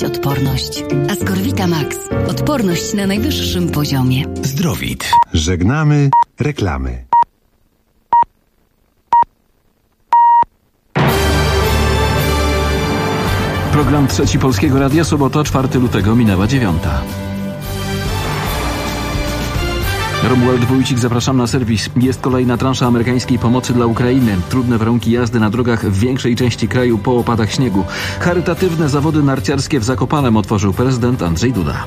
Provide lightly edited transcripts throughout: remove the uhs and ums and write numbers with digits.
mieć odporność. Ascorvita Max. Odporność na najwyższym poziomie. Zdrowit. Żegnamy reklamy. Program Trzeci Polskiego Radia, sobota, 4 lutego, minęła 9. Romuald Wójcik, zapraszam na serwis. Jest kolejna transza amerykańskiej pomocy dla Ukrainy. Trudne warunki jazdy na drogach w większej części kraju po opadach śniegu. Charytatywne zawody narciarskie w Zakopanem otworzył prezydent Andrzej Duda.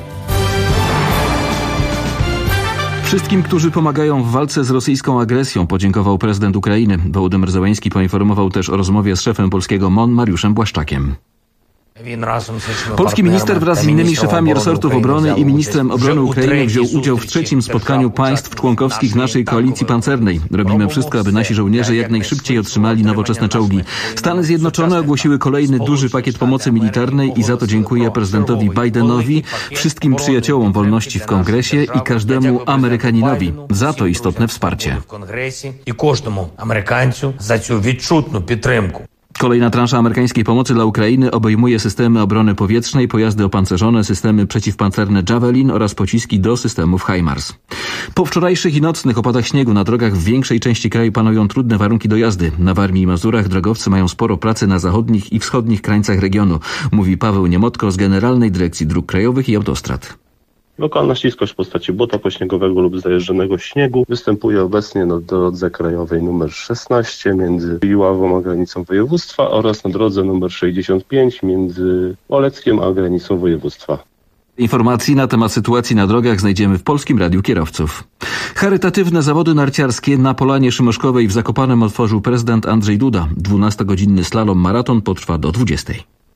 Wszystkim, którzy pomagają w walce z rosyjską agresją, podziękował prezydent Ukrainy. Wołodymyr Zełański poinformował też o rozmowie z szefem polskiego MON Mariuszem Błaszczakiem. Polski minister wraz z innymi szefami resortów obrony i ministrem obrony Ukrainy wziął udział w trzecim spotkaniu państw członkowskich naszej koalicji pancernej. Robimy wszystko, aby nasi żołnierze jak najszybciej otrzymali nowoczesne czołgi. Stany Zjednoczone ogłosiły kolejny duży pakiet pomocy militarnej i za to dziękuję prezydentowi Bidenowi, wszystkim przyjaciołom wolności w Kongresie i każdemu Amerykaninowi za to istotne wsparcie. Kolejna transza amerykańskiej pomocy dla Ukrainy obejmuje systemy obrony powietrznej, pojazdy opancerzone, systemy przeciwpancerne Javelin oraz pociski do systemów HIMARS. Po wczorajszych i nocnych opadach śniegu na drogach w większej części kraju panują trudne warunki do jazdy. Na Warmii i Mazurach drogowcy mają sporo pracy na zachodnich i wschodnich krańcach regionu, mówi Paweł Niemotko z Generalnej Dyrekcji Dróg Krajowych i Autostrad. Lokalna śliskość w postaci błota pośniegowego lub zajeżdżonego śniegu występuje obecnie na drodze krajowej nr 16 między Iławą a granicą województwa oraz na drodze nr 65 między Oleckiem a granicą województwa. Informacji na temat sytuacji na drogach znajdziemy w Polskim Radiu Kierowców. Charytatywne zawody narciarskie na Polanie Szymoszkowej w Zakopanem otworzył prezydent Andrzej Duda. 12-godzinny slalom maraton potrwa do 20.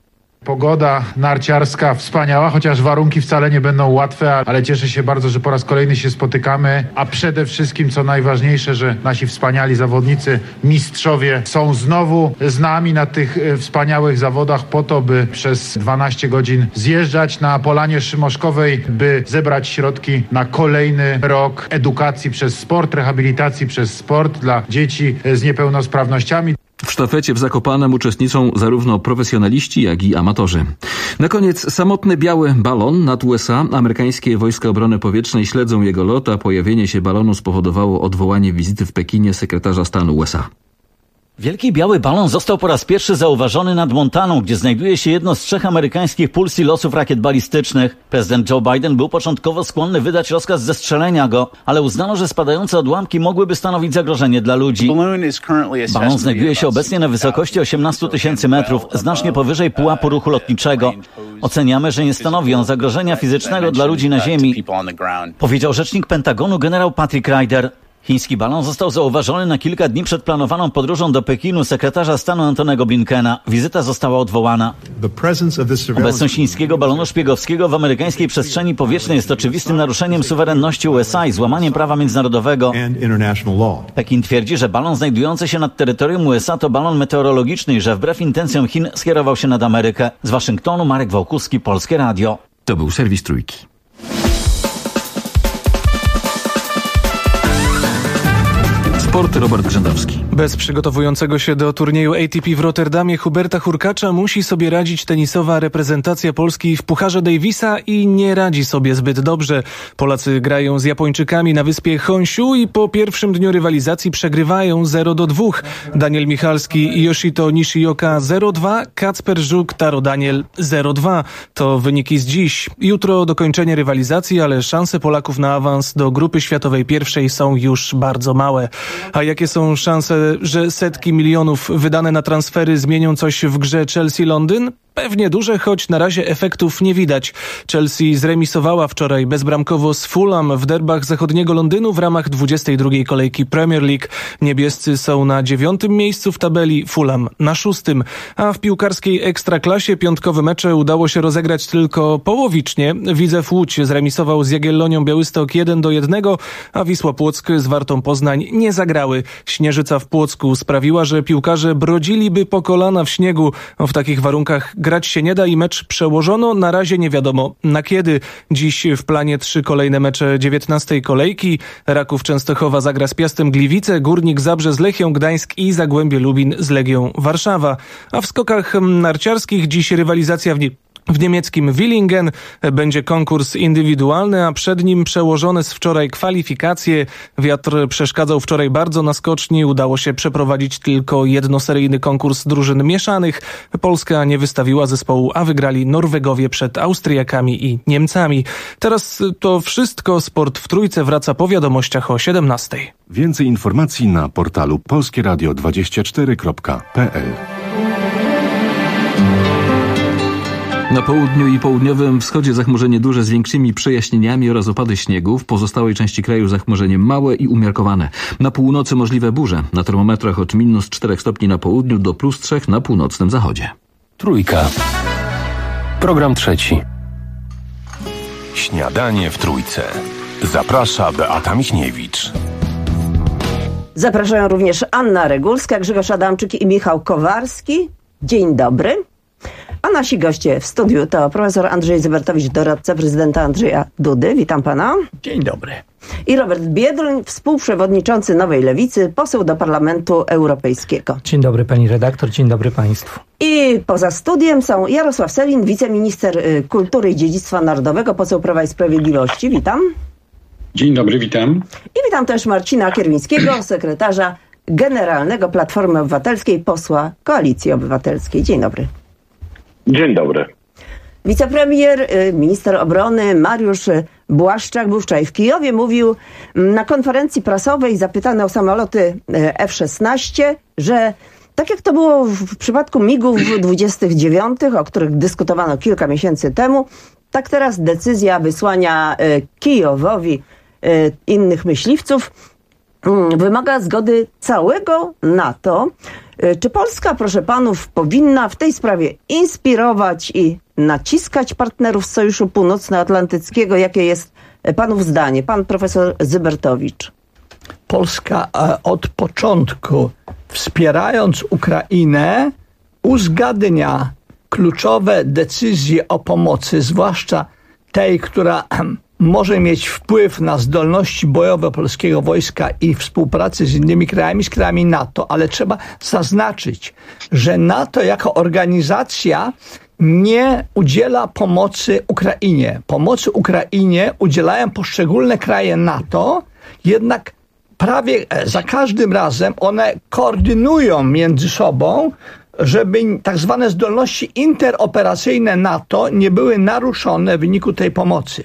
Pogoda narciarska wspaniała, chociaż warunki wcale nie będą łatwe, ale cieszę się bardzo, że po raz kolejny się spotykamy, a przede wszystkim, co najważniejsze, że nasi wspaniali zawodnicy, mistrzowie są znowu z nami na tych wspaniałych zawodach po to, by przez 12 godzin zjeżdżać na Polanie Szymoszkowej, by zebrać środki na kolejny rok edukacji przez sport, rehabilitacji przez sport dla dzieci z niepełnosprawnościami. W sztafecie w Zakopanem uczestniczą zarówno profesjonaliści, jak i amatorzy. Na koniec samotny biały balon nad USA. Amerykańskie wojska obrony powietrznej śledzą jego lot, a pojawienie się balonu spowodowało odwołanie wizyty w Pekinie sekretarza stanu USA. Wielki biały balon został po raz pierwszy zauważony nad Montaną, gdzie znajduje się jedno z 3 amerykańskich pól silosów rakiet balistycznych. Prezydent Joe Biden był początkowo skłonny wydać rozkaz zestrzelenia go, ale uznano, że spadające odłamki mogłyby stanowić zagrożenie dla ludzi. Balon znajduje się obecnie na wysokości 18 000 metrów, znacznie powyżej pułapu ruchu lotniczego. Oceniamy, że nie stanowi on zagrożenia fizycznego dla ludzi na ziemi, powiedział rzecznik Pentagonu generał Patrick Ryder. Chiński balon został zauważony na kilka dni przed planowaną podróżą do Pekinu sekretarza stanu Antonego Blinkena. Wizyta została odwołana. Obecność chińskiego balonu szpiegowskiego w amerykańskiej przestrzeni powietrznej jest oczywistym naruszeniem suwerenności USA i złamaniem prawa międzynarodowego. Pekin twierdzi, że balon znajdujący się nad terytorium USA to balon meteorologiczny i że wbrew intencjom Chin skierował się nad Amerykę. Z Waszyngtonu Marek Wałkuski, Polskie Radio. To był serwis Trójki. Sport, Robert Grzędowski. Bez przygotowującego się do turnieju ATP w Rotterdamie Huberta Hurkacza musi sobie radzić tenisowa reprezentacja Polski w Pucharze Davisa i nie radzi sobie zbyt dobrze. Polacy grają z Japończykami na wyspie Honshu i po pierwszym dniu rywalizacji przegrywają 0-2. Daniel Michalski i Yoshito Nishioka 0-2, Kacper Żuk, Taro Daniel 0-2. To wyniki z dziś. Jutro dokończenie rywalizacji, ale szanse Polaków na awans do grupy światowej pierwszej są już bardzo małe. A jakie są szanse, że setki milionów wydane na transfery zmienią coś w grze Chelsea-Londyn? Pewnie duże, choć na razie efektów nie widać. Chelsea zremisowała wczoraj bezbramkowo z Fulham w derbach zachodniego Londynu w ramach 22. kolejki Premier League. Niebiescy są na 9. miejscu w tabeli, Fulham na 6. A w piłkarskiej Ekstraklasie piątkowe mecze udało się rozegrać tylko połowicznie. Widzew Łódź zremisował z Jagiellonią Białystok 1-1, a Wisła Płock z Wartą Poznań nie zagrały. Śnieżyca w Płocku sprawiła, że piłkarze brodziliby po kolana w śniegu. W takich warunkach grać się nie da i mecz przełożono. Na razie nie wiadomo na kiedy. Dziś w planie 3 kolejne mecze 19. kolejki. Raków Częstochowa zagra z Piastem Gliwice, Górnik Zabrze z Lechią Gdańsk i Zagłębie Lubin z Legią Warszawa. A w skokach narciarskich dziś rywalizacja W niemieckim Villingen będzie konkurs indywidualny, a przed nim przełożone z wczoraj kwalifikacje. Wiatr przeszkadzał wczoraj bardzo na skoczni. Udało się przeprowadzić tylko jednoseryjny konkurs drużyn mieszanych. Polska nie wystawiła zespołu, a wygrali Norwegowie przed Austriakami i Niemcami. Teraz to wszystko. Sport w Trójce wraca po wiadomościach o 17:00. Więcej informacji na portalu polskieradio24.pl. Na południu i południowym wschodzie zachmurzenie duże z większymi przejaśnieniami oraz opady śniegu. W pozostałej części kraju zachmurzenie małe i umiarkowane. Na północy możliwe burze. Na termometrach od -4 stopni na południu do +3 na północnym zachodzie. Trójka. Program trzeci. Śniadanie w Trójce. Zaprasza Beata Michniewicz. Zapraszają również Anna Regulska, Grzegorz Adamczyk i Michał Kowarski. Dzień dobry. A nasi goście w studiu to profesor Andrzej Zybertowicz, doradca prezydenta Andrzeja Dudy. Witam pana. Dzień dobry. I Robert Biedroń, współprzewodniczący Nowej Lewicy, poseł do Parlamentu Europejskiego. Dzień dobry pani redaktor, dzień dobry państwu. I poza studiem są Jarosław Sellin, wiceminister kultury i dziedzictwa narodowego, poseł Prawa i Sprawiedliwości. Witam. Dzień dobry, witam. I witam też Marcina Kierwińskiego, sekretarza generalnego Platformy Obywatelskiej, posła Koalicji Obywatelskiej. Dzień dobry. Dzień dobry. Wicepremier, minister obrony Mariusz Błaszczak był wczoraj w Kijowie. Mówił na konferencji prasowej, zapytany o samoloty F-16, że tak jak to było w przypadku MiG-ów 29, o których dyskutowano kilka miesięcy temu, tak teraz decyzja wysłania Kijowowi innych myśliwców wymaga zgody całego NATO. Czy Polska, proszę panów, powinna w tej sprawie inspirować i naciskać partnerów z Sojuszu Północnoatlantyckiego? Jakie jest panów zdanie? Pan profesor Zybertowicz. Polska od początku, wspierając Ukrainę, uzgadnia kluczowe decyzje o pomocy, zwłaszcza tej, która może mieć wpływ na zdolności bojowe polskiego wojska i współpracy z innymi krajami, z krajami NATO, ale trzeba zaznaczyć, że NATO jako organizacja nie udziela pomocy Ukrainie. Pomocy Ukrainie udzielają poszczególne kraje NATO, jednak prawie za każdym razem one koordynują między sobą, żeby tak zwane zdolności interoperacyjne NATO nie były naruszone w wyniku tej pomocy.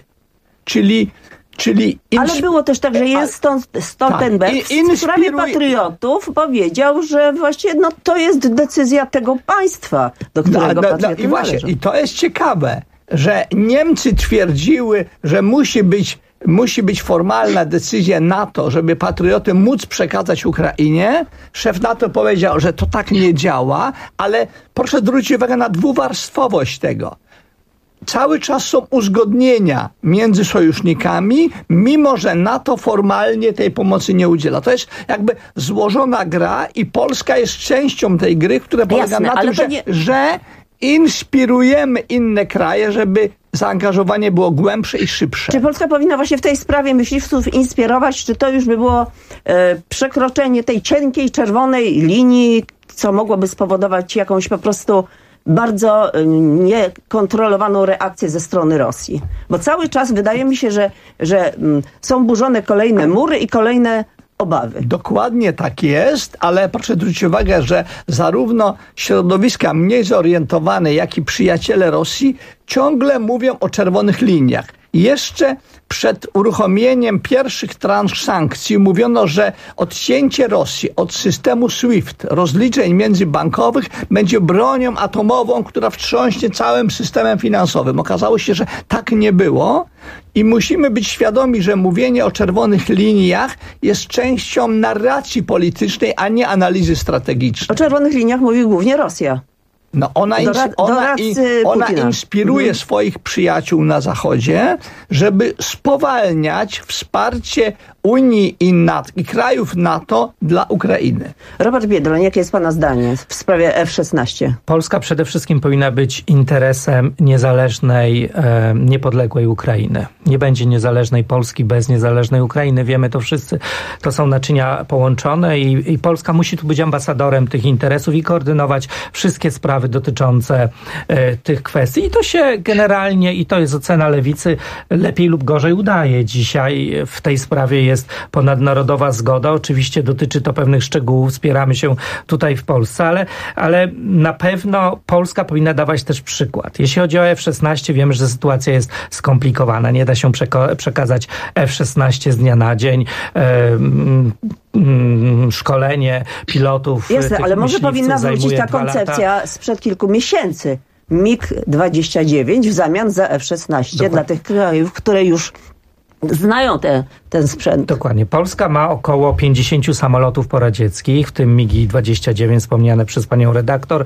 Ale było też tak, że Jens Stoltenberg w sprawie patriotów powiedział, że właściwie to jest decyzja tego państwa, do którego patrioty należą. I to jest ciekawe, że Niemcy twierdziły, że musi być formalna decyzja NATO, żeby patrioty móc przekazać Ukrainie. Szef NATO powiedział, że to tak nie działa, ale proszę zwrócić uwagę na dwuwarstwowość tego. Cały czas są uzgodnienia między sojusznikami, mimo że NATO formalnie tej pomocy nie udziela. To jest jakby złożona gra i Polska jest częścią tej gry, która polega na tym, że inspirujemy inne kraje, żeby zaangażowanie było głębsze i szybsze. Czy Polska powinna właśnie w tej sprawie myśliwców inspirować, czy to już by było przekroczenie tej cienkiej, czerwonej linii, co mogłoby spowodować jakąś po prostu bardzo niekontrolowaną reakcję ze strony Rosji? Bo cały czas wydaje mi się, że są burzone kolejne mury i kolejne obawy. Dokładnie tak jest, ale proszę zwrócić uwagę, że zarówno środowiska mniej zorientowane, jak i przyjaciele Rosji ciągle mówią o czerwonych liniach. Jeszcze przed uruchomieniem pierwszych transz sankcji mówiono, że odcięcie Rosji od systemu SWIFT, rozliczeń międzybankowych, będzie bronią atomową, która wstrząśnie całym systemem finansowym. Okazało się, że tak nie było i musimy być świadomi, że mówienie o czerwonych liniach jest częścią narracji politycznej, a nie analizy strategicznej. O czerwonych liniach mówi głównie Rosja. No ona inspiruje swoich przyjaciół na Zachodzie, żeby spowalniać wsparcie Unii i krajów NATO dla Ukrainy. Robert Biedroń, jakie jest pana zdanie w sprawie F-16? Polska przede wszystkim powinna być interesem niezależnej, niepodległej Ukrainy. Nie będzie niezależnej Polski bez niezależnej Ukrainy. Wiemy to wszyscy. To są naczynia połączone i Polska musi tu być ambasadorem tych interesów i koordynować wszystkie sprawy rozmowy dotyczące tych kwestii. I to się generalnie, i to jest ocena Lewicy, lepiej lub gorzej udaje. Dzisiaj w tej sprawie jest ponadnarodowa zgoda. Oczywiście dotyczy to pewnych szczegółów. Wspieramy się tutaj w Polsce, ale na pewno Polska powinna dawać też przykład. Jeśli chodzi o F-16, wiemy, że sytuacja jest skomplikowana. Nie da się przekazać F-16 z dnia na dzień. Szkolenie pilotów. Jasne, ale może powinna wrócić ta koncepcja sprzed kilku miesięcy. MiG-29 w zamian za F-16 Dokładnie. Dla tych krajów, które już znają ten sprzęt. Dokładnie. Polska ma około 50 samolotów poradzieckich, w tym MiG-29 wspomniane przez panią redaktor,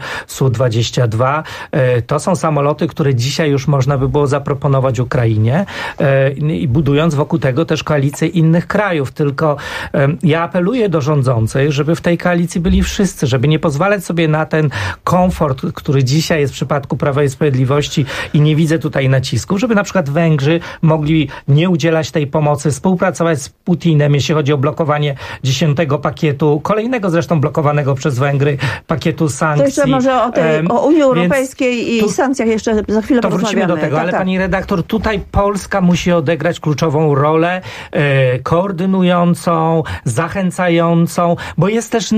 Su-22. To są samoloty, które dzisiaj już można by było zaproponować Ukrainie i budując wokół tego też koalicję innych krajów. Tylko ja apeluję do rządzących, żeby w tej koalicji byli wszyscy, żeby nie pozwalać sobie na ten komfort, który dzisiaj jest w przypadku Prawa i Sprawiedliwości i nie widzę tutaj nacisku, żeby na przykład Węgrzy mogli nie udzielać tej pomocy, współpracować z Putinem, jeśli chodzi o blokowanie 10. pakietu, kolejnego zresztą blokowanego przez Węgry pakietu sankcji. To jeszcze może o Unii Europejskiej i sankcjach jeszcze za chwilę to wrócimy do tego, ale pani redaktor, tutaj Polska musi odegrać kluczową rolę koordynującą, zachęcającą, bo jest też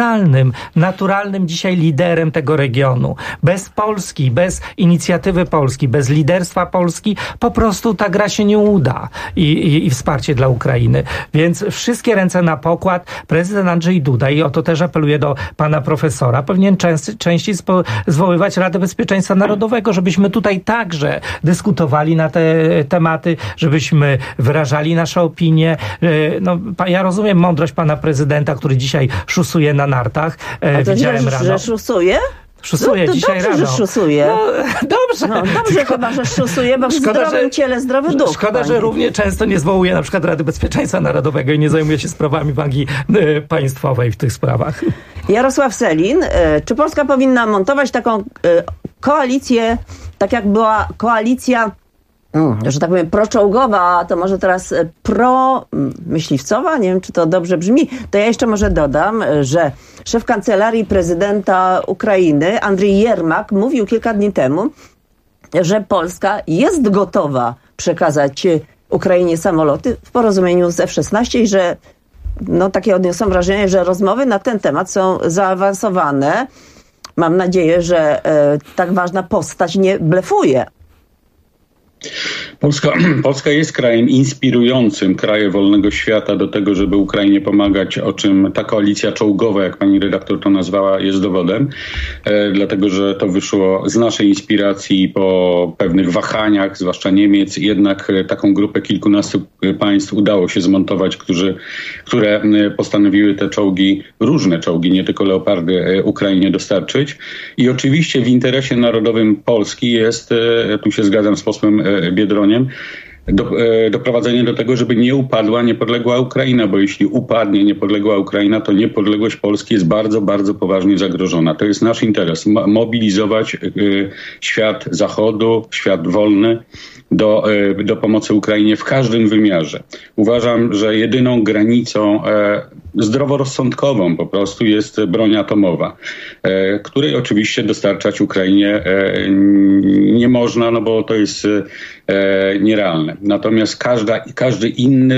naturalnym dzisiaj liderem tego regionu. Bez Polski, bez inicjatywy Polski, bez liderstwa Polski po prostu ta gra się nie uda i wsparcie dla Ukrainy. Więc wszystkie ręce na pokład. Prezydent Andrzej Duda, i o to też apeluję do pana profesora, powinien częściej zwoływać Radę Bezpieczeństwa Narodowego, żebyśmy tutaj także dyskutowali na te tematy, żebyśmy wyrażali nasze opinie. No, ja rozumiem mądrość pana prezydenta, który dzisiaj szusuje na nartach. A to widziałem rano. Że szusuje? Szusuje dzisiaj dobrze, rano. Że szusuje. No, dobrze. Dobrze chyba, że szusuje, bo szkoda, w zdrowym ciele zdrowy duch. Szkoda, że równie często nie zwołuje na przykład Rady Bezpieczeństwa Narodowego i nie zajmuje się sprawami wagi państwowej w tych sprawach. Jarosław Sellin, czy Polska powinna montować taką koalicję, tak jak była koalicja, że tak powiem, proczołgowa, a to może teraz pro-myśliwcowa, nie wiem, czy to dobrze brzmi, to ja jeszcze może dodam, że szef Kancelarii Prezydenta Ukrainy, Andriy Yermak, mówił kilka dni temu, że Polska jest gotowa przekazać Ukrainie samoloty w porozumieniu z F-16 i że takie odniosą wrażenie, że rozmowy na ten temat są zaawansowane. Mam nadzieję, że tak ważna postać nie blefuje. Polska jest krajem inspirującym kraje wolnego świata do tego, żeby Ukrainie pomagać, o czym ta koalicja czołgowa, jak pani redaktor to nazwała, jest dowodem. Dlatego, że to wyszło z naszej inspiracji po pewnych wahaniach, zwłaszcza Niemiec. Jednak taką grupę kilkunastu państw udało się zmontować, które postanowiły te czołgi, różne czołgi, nie tylko Leopardy, Ukrainie dostarczyć. I oczywiście w interesie narodowym Polski jest, tu się zgadzam z posłem Biedroniem, doprowadzenie do tego, żeby nie upadła niepodległa Ukraina, bo jeśli upadnie niepodległa Ukraina, to niepodległość Polski jest bardzo, bardzo poważnie zagrożona. To jest nasz interes. Mobilizować świat Zachodu, świat wolny do pomocy Ukrainie w każdym wymiarze. Uważam, że jedyną granicą zdroworozsądkową po prostu jest broń atomowa, której oczywiście dostarczać Ukrainie nie można, bo to jest nierealne. Natomiast każdy inny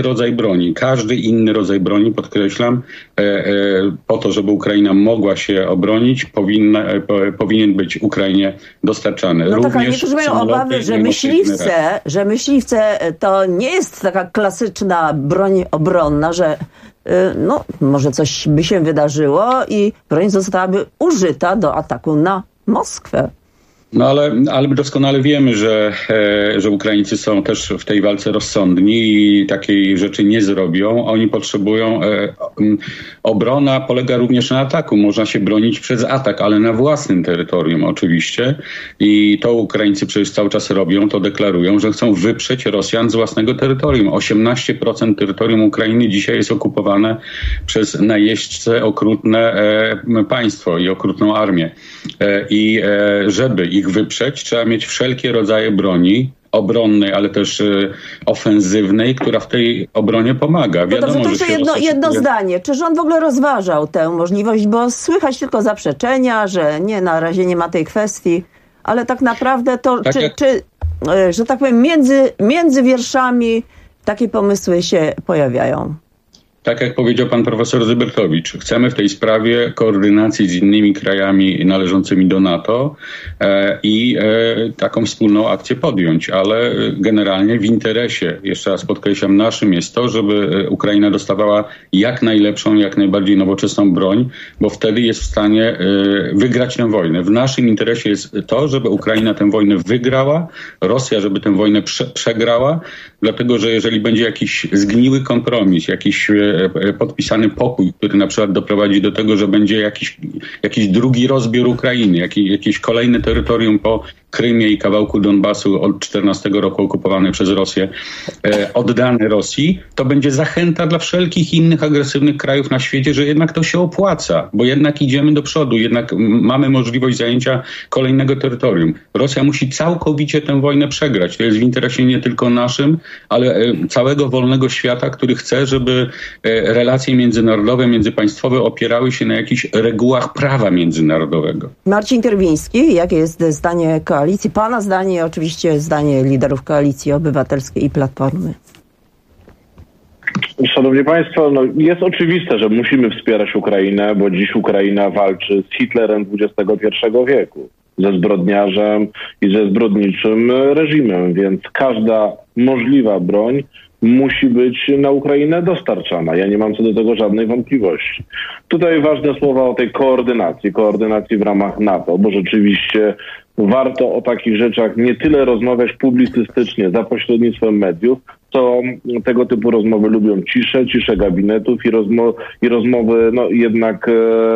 rodzaj broni, podkreślam, po to, żeby Ukraina mogła się obronić, powinien być Ukrainie dostarczany. No tak, ale niektórzy mają obawy, że myśliwce to nie jest taka klasyczna broń obronna, że może coś by się wydarzyło i broń zostałaby użyta do ataku na Moskwę. No ale doskonale wiemy, że Ukraińcy są też w tej walce rozsądni i takiej rzeczy nie zrobią. Oni potrzebują... Obrona polega również na ataku. Można się bronić przez atak, ale na własnym terytorium oczywiście. I to Ukraińcy przecież cały czas robią, to deklarują, że chcą wyprzeć Rosjan z własnego terytorium. 18% terytorium Ukrainy dzisiaj jest okupowane przez najeźdźce, okrutne państwo i okrutną armię. I żeby ich wyprzeć, trzeba mieć wszelkie rodzaje broni, obronnej, ale też ofensywnej, która w tej obronie pomaga. Wiadomo, to jeszcze jedno zdanie. Czy rząd w ogóle rozważał tę możliwość, bo słychać tylko zaprzeczenia, że nie, na razie nie ma tej kwestii, ale tak naprawdę to, tak że tak powiem, między wierszami takie pomysły się pojawiają. Tak jak powiedział pan profesor Zybertowicz, chcemy w tej sprawie koordynacji z innymi krajami należącymi do NATO i taką wspólną akcję podjąć, ale generalnie w interesie, jeszcze raz podkreślam, naszym jest to, żeby Ukraina dostawała jak najlepszą, jak najbardziej nowoczesną broń, bo wtedy jest w stanie wygrać tę wojnę. W naszym interesie jest to, żeby Ukraina tę wojnę wygrała, Rosja, żeby tę wojnę przegrała, dlatego że jeżeli będzie jakiś zgniły kompromis, jakiś podpisany pokój, który na przykład doprowadzi do tego, że będzie jakiś drugi rozbiór Ukrainy, jakieś kolejne terytorium po Krymie i kawałku Donbasu od 14 roku okupowane przez Rosję, oddane Rosji, to będzie zachęta dla wszelkich innych agresywnych krajów na świecie, że jednak to się opłaca, bo jednak idziemy do przodu, jednak mamy możliwość zajęcia kolejnego terytorium. Rosja musi całkowicie tę wojnę przegrać. To jest w interesie nie tylko naszym, ale całego wolnego świata, który chce, żeby relacje międzynarodowe, międzypaństwowe opierały się na jakichś regułach prawa międzynarodowego. Marcin Kierwiński, jakie jest zdanie koalicji? Pana zdanie i oczywiście zdanie liderów Koalicji Obywatelskiej i Platformy. Szanowni Państwo, jest oczywiste, że musimy wspierać Ukrainę, bo dziś Ukraina walczy z Hitlerem XXI wieku, ze zbrodniarzem i ze zbrodniczym reżimem, więc każda możliwa broń musi być na Ukrainę dostarczana. Ja nie mam co do tego żadnej wątpliwości. Tutaj ważne słowa o tej koordynacji w ramach NATO, bo rzeczywiście warto o takich rzeczach nie tyle rozmawiać publicystycznie za pośrednictwem mediów, co tego typu rozmowy lubią ciszę gabinetów i rozmowy jednak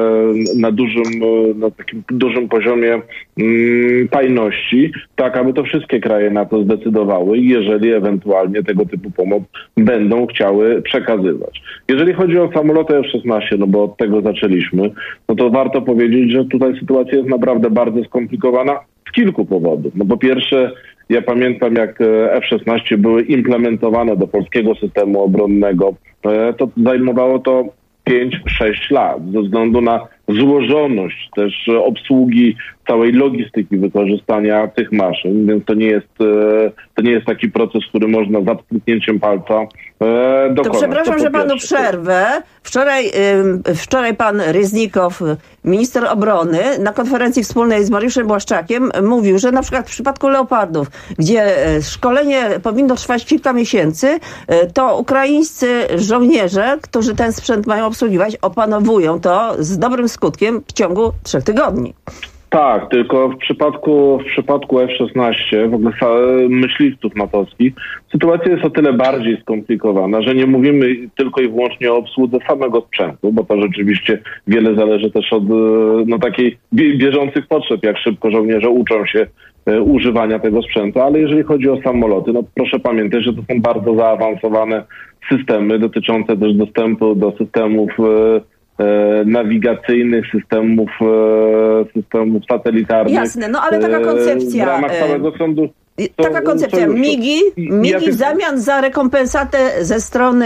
na takim dużym poziomie tajności, tak aby to wszystkie kraje NATO zdecydowały, jeżeli ewentualnie tego typu pomoc będą chciały przekazywać. Jeżeli chodzi o samoloty F-16, bo od tego zaczęliśmy, to warto powiedzieć, że tutaj sytuacja jest naprawdę bardzo skomplikowana z kilku powodów. Po pierwsze, ja pamiętam, jak F-16 były implementowane do polskiego systemu obronnego, to zajmowało to 5-6 lat ze względu na złożoność też obsługi całej logistyki wykorzystania tych maszyn, więc to nie jest taki proces, który można za pstryknięciem palca dokonać. To przepraszam, że panu przerwę. Wczoraj pan Ryznikow, minister obrony, na konferencji wspólnej z Mariuszem Błaszczakiem mówił, że na przykład w przypadku Leopardów, gdzie szkolenie powinno trwać kilka miesięcy, to ukraińscy żołnierze, którzy ten sprzęt mają obsługiwać, opanowują to z dobrym skutkiem w ciągu 3 tygodni. Tak, tylko w przypadku F-16, w ogóle myśliwców natowskich, sytuacja jest o tyle bardziej skomplikowana, że nie mówimy tylko i wyłącznie o obsłudze samego sprzętu, bo to rzeczywiście wiele zależy też od takiej bieżących potrzeb, jak szybko żołnierze uczą się używania tego sprzętu, ale jeżeli chodzi o samoloty, proszę pamiętać, że to są bardzo zaawansowane systemy dotyczące też dostępu do systemów nawigacyjnych, systemów satelitarnych. Jasne, ale taka koncepcja. W ramach całego sądu. Taka koncepcja. MIGI w zamian za rekompensatę ze strony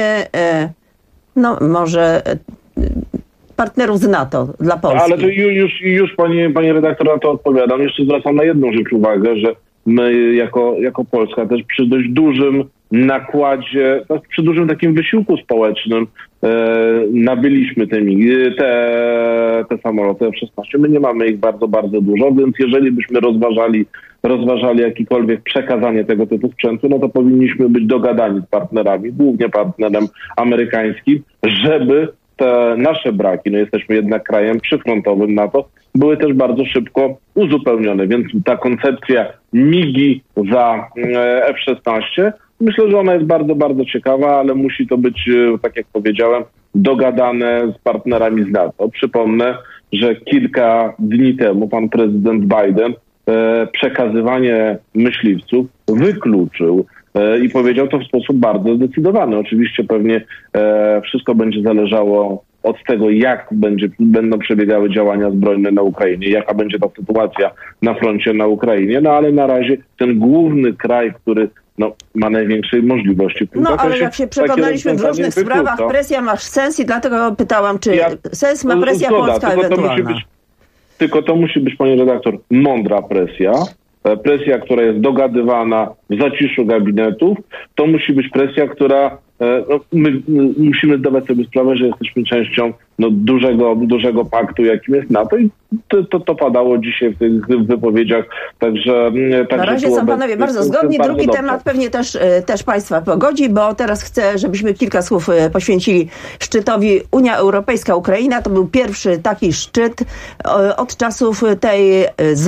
może partnerów z NATO dla Polski. Ale to już pani redaktor na to odpowiadam. Jeszcze zwracam na jedną rzecz uwagę, że my jako Polska też przy dość dużym nakładzie, przy dużym takim wysiłku społecznym nabyliśmy te samoloty F-16. My nie mamy ich bardzo, bardzo dużo, więc jeżeli byśmy rozważali jakiekolwiek przekazanie tego typu sprzętu, to powinniśmy być dogadani z partnerami, głównie partnerem amerykańskim, żeby te nasze braki, jesteśmy jednak krajem przyfrontowym NATO, były też bardzo szybko uzupełnione, więc ta koncepcja MIGI za F-16, myślę, że ona jest bardzo, bardzo ciekawa, ale musi to być, tak jak powiedziałem, dogadane z partnerami z NATO. Przypomnę, że kilka dni temu pan prezydent Biden przekazywanie myśliwców wykluczył i powiedział to w sposób bardzo zdecydowany. Oczywiście pewnie wszystko będzie zależało od tego, jak będą przebiegały działania zbrojne na Ukrainie, jaka będzie ta sytuacja na froncie na Ukrainie, no ale na razie ten główny kraj, który ma największej możliwości. Ale jak się przekonaliśmy w różnych sprawach, presja ma sens i dlatego pytałam, czy sens ma presja polska ewentualna. Tylko to musi być, pani redaktor, mądra presja. Presja, która jest dogadywana w zaciszu gabinetów. To musi być presja, która my musimy zdawać sobie sprawę, że jesteśmy częścią dużego paktu, jakim jest NATO i to padało dzisiaj w tych wypowiedziach. Także na razie są panowie bardzo zgodni. Drugi temat pewnie też państwa pogodzi, bo teraz chcę, żebyśmy kilka słów poświęcili szczytowi Unia Europejska-Ukraina. To był pierwszy taki szczyt od czasów tej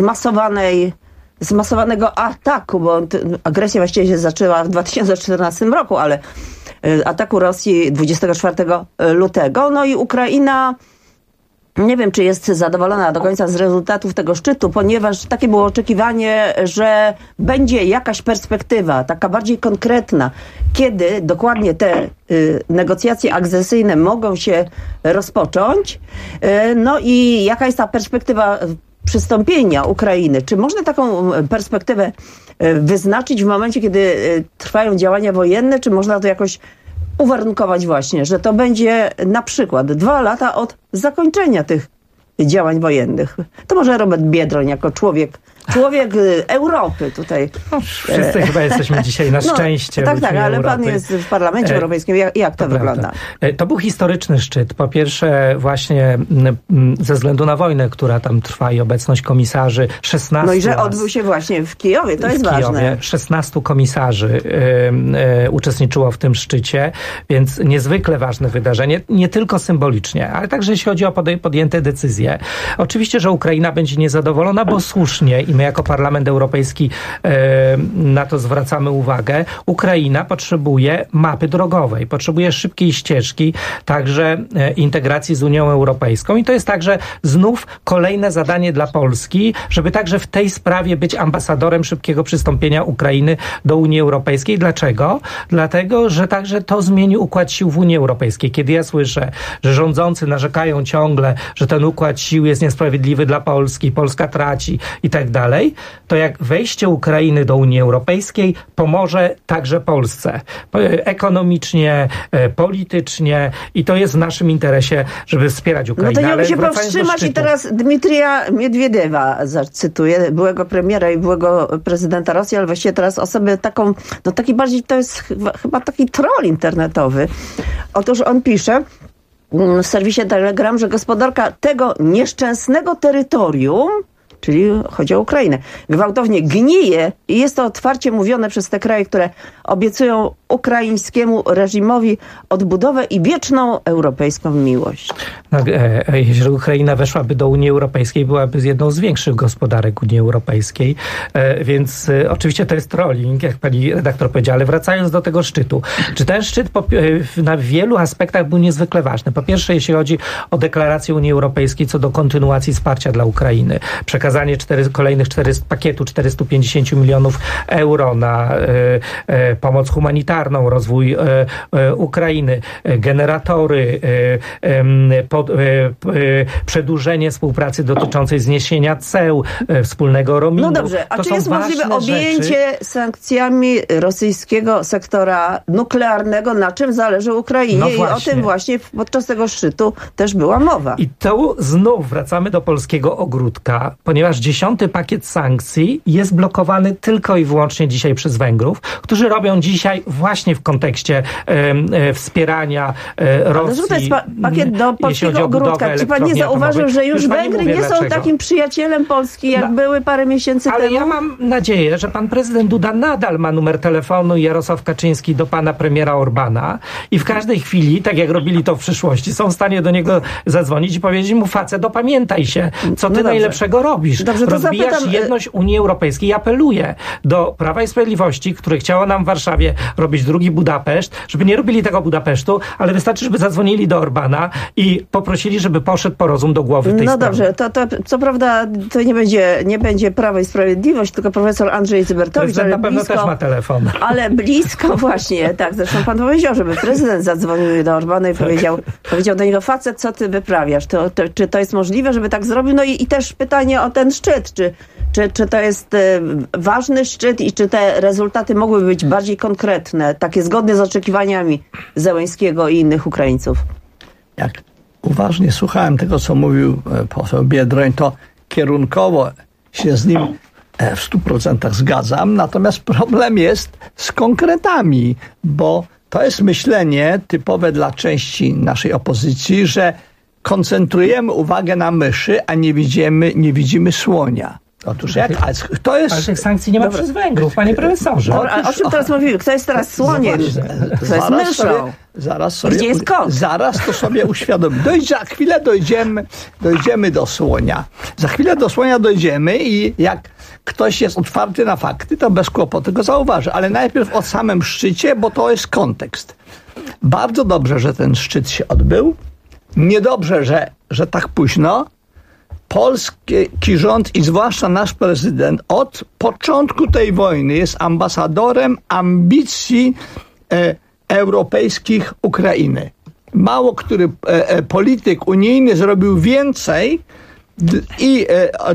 zmasowanego ataku, bo agresja właściwie się zaczęła w 2014 roku, ale ataku Rosji 24 lutego. No i Ukraina, nie wiem, czy jest zadowolona do końca z rezultatów tego szczytu, ponieważ takie było oczekiwanie, że będzie jakaś perspektywa, taka bardziej konkretna, kiedy dokładnie te negocjacje akcesyjne mogą się rozpocząć. No i jaka jest ta perspektywa przystąpienia Ukrainy? Czy można taką perspektywę wyznaczyć w momencie, kiedy trwają działania wojenne, czy można to jakoś uwarunkować właśnie, że to będzie na przykład 2 lata od zakończenia tych działań wojennych? To może Robert Biedroń jako człowiek Europy tutaj. Wszyscy chyba jesteśmy dzisiaj na szczęście. Tak, ale Europy. pan jest w Parlamencie Europejskim. Jak to wygląda? To był historyczny szczyt. Po pierwsze właśnie ze względu na wojnę, która tam trwa i obecność komisarzy 16. No i że odbył się właśnie w Kijowie, to jest ważne. 16 komisarzy uczestniczyło w tym szczycie, więc niezwykle ważne wydarzenie, nie tylko symbolicznie, ale także jeśli chodzi o podjęte decyzje. Oczywiście, że Ukraina będzie niezadowolona, bo słusznie i my jako Parlament Europejski na to zwracamy uwagę. Ukraina potrzebuje mapy drogowej, potrzebuje szybkiej ścieżki, także integracji z Unią Europejską i to jest także znów kolejne zadanie dla Polski, żeby także w tej sprawie być ambasadorem szybkiego przystąpienia Ukrainy do Unii Europejskiej. Dlaczego? Dlatego, że także to zmieni układ sił w Unii Europejskiej. Kiedy ja słyszę, że rządzący narzekają ciągle, że ten układ sił jest niesprawiedliwy dla Polski, Polska traci i tak dalej, to jak wejście Ukrainy do Unii Europejskiej pomoże także Polsce. Ekonomicznie, politycznie i to jest w naszym interesie, żeby wspierać Ukrainę. No to nie się powstrzymać i teraz Dmitrija Miedwiediewa zacytuję, byłego premiera i byłego prezydenta Rosji, ale właściwie teraz osobę taką, taki bardziej to jest chyba taki troll internetowy. Otóż on pisze w serwisie Telegram, że gospodarka tego nieszczęsnego terytorium, czyli chodzi o Ukrainę, gwałtownie gnije i jest to otwarcie mówione przez te kraje, które obiecują ukraińskiemu reżimowi odbudowę i wieczną europejską miłość. Jeżeli Ukraina weszłaby do Unii Europejskiej, byłaby jedną z większych gospodarek Unii Europejskiej, więc oczywiście to jest trolling, jak pani redaktor powiedziała, ale wracając do tego szczytu. Czy ten szczyt na wielu aspektach był niezwykle ważny? Po pierwsze, jeśli chodzi o deklarację Unii Europejskiej co do kontynuacji wsparcia dla Ukrainy, przekazanie pakietu 450 milionów euro na pomoc humanitarną, rozwój Ukrainy, generatory, przedłużenie współpracy dotyczącej zniesienia ceł, wspólnego roamingu. No dobrze, a czy jest możliwe objęcie sankcjami rosyjskiego sektora nuklearnego, na czym zależy Ukrainie? No i o tym właśnie podczas tego szczytu też była mowa. I tu znów wracamy do polskiego ogródka, ponieważ 10. pakiet sankcji jest blokowany tylko i wyłącznie dzisiaj przez Węgrów, którzy robią dzisiaj właśnie w kontekście wspierania Rosji. Ale że to jest pakiet do polskiego ogródka. Czy pan nie zauważył, że już Węgry nie są takim przyjacielem Polski, jak były parę miesięcy temu? Ale ja mam nadzieję, że pan prezydent Duda nadal ma numer telefonu i Jarosław Kaczyński do pana premiera Orbana i w każdej chwili, tak jak robili to w przyszłości, są w stanie do niego zadzwonić i powiedzieć mu: facet, opamiętaj się, co ty najlepszego robisz. robisz? Dobrze, Rozbijasz jedność Unii Europejskiej. Ja apeluję do Prawa i Sprawiedliwości, które chciało nam w Warszawie robić drugi Budapeszt, żeby nie robili tego Budapesztu, ale wystarczy, żeby zadzwonili do Orbana i poprosili, żeby poszedł po rozum do głowy w tej sprawie. No dobrze, to co prawda to nie będzie Prawo i Sprawiedliwość, tylko profesor Andrzej Zybertowicz. Prezydent na pewno też ma telefon. Ale blisko właśnie, tak, zresztą pan powiedział, żeby prezydent zadzwonił do Orbana i powiedział do niego: facet, co ty wyprawiasz? Czy to jest możliwe, żeby tak zrobił? No i też pytanie o ten szczyt. Czy to jest ważny szczyt i czy te rezultaty mogłyby być bardziej konkretne, takie zgodne z oczekiwaniami Zełenskiego i innych Ukraińców? Jak uważnie słuchałem tego, co mówił poseł Biedroń, to kierunkowo się z nim w 100% zgadzam, natomiast problem jest z konkretami, bo to jest myślenie typowe dla części naszej opozycji, że koncentrujemy uwagę na myszy, a nie widzimy słonia. Otóż to jest... Ale tych sankcji nie ma przez Węgrów, panie profesorze. O czym teraz mówimy? Kto jest teraz słoniem? Kto jest myszą? Gdzie jest kot? Zaraz to sobie uświadomimy. Za chwilę dojdziemy do słonia. Za chwilę do słonia dojdziemy i jak ktoś jest otwarty na fakty, to bez kłopotu go zauważy. Ale najpierw o samym szczycie, bo to jest kontekst. Bardzo dobrze, że ten szczyt się odbył. Niedobrze, że tak późno. Polski rząd i zwłaszcza nasz prezydent od początku tej wojny jest ambasadorem ambicji europejskich Ukrainy. Mało który polityk unijny zrobił więcej i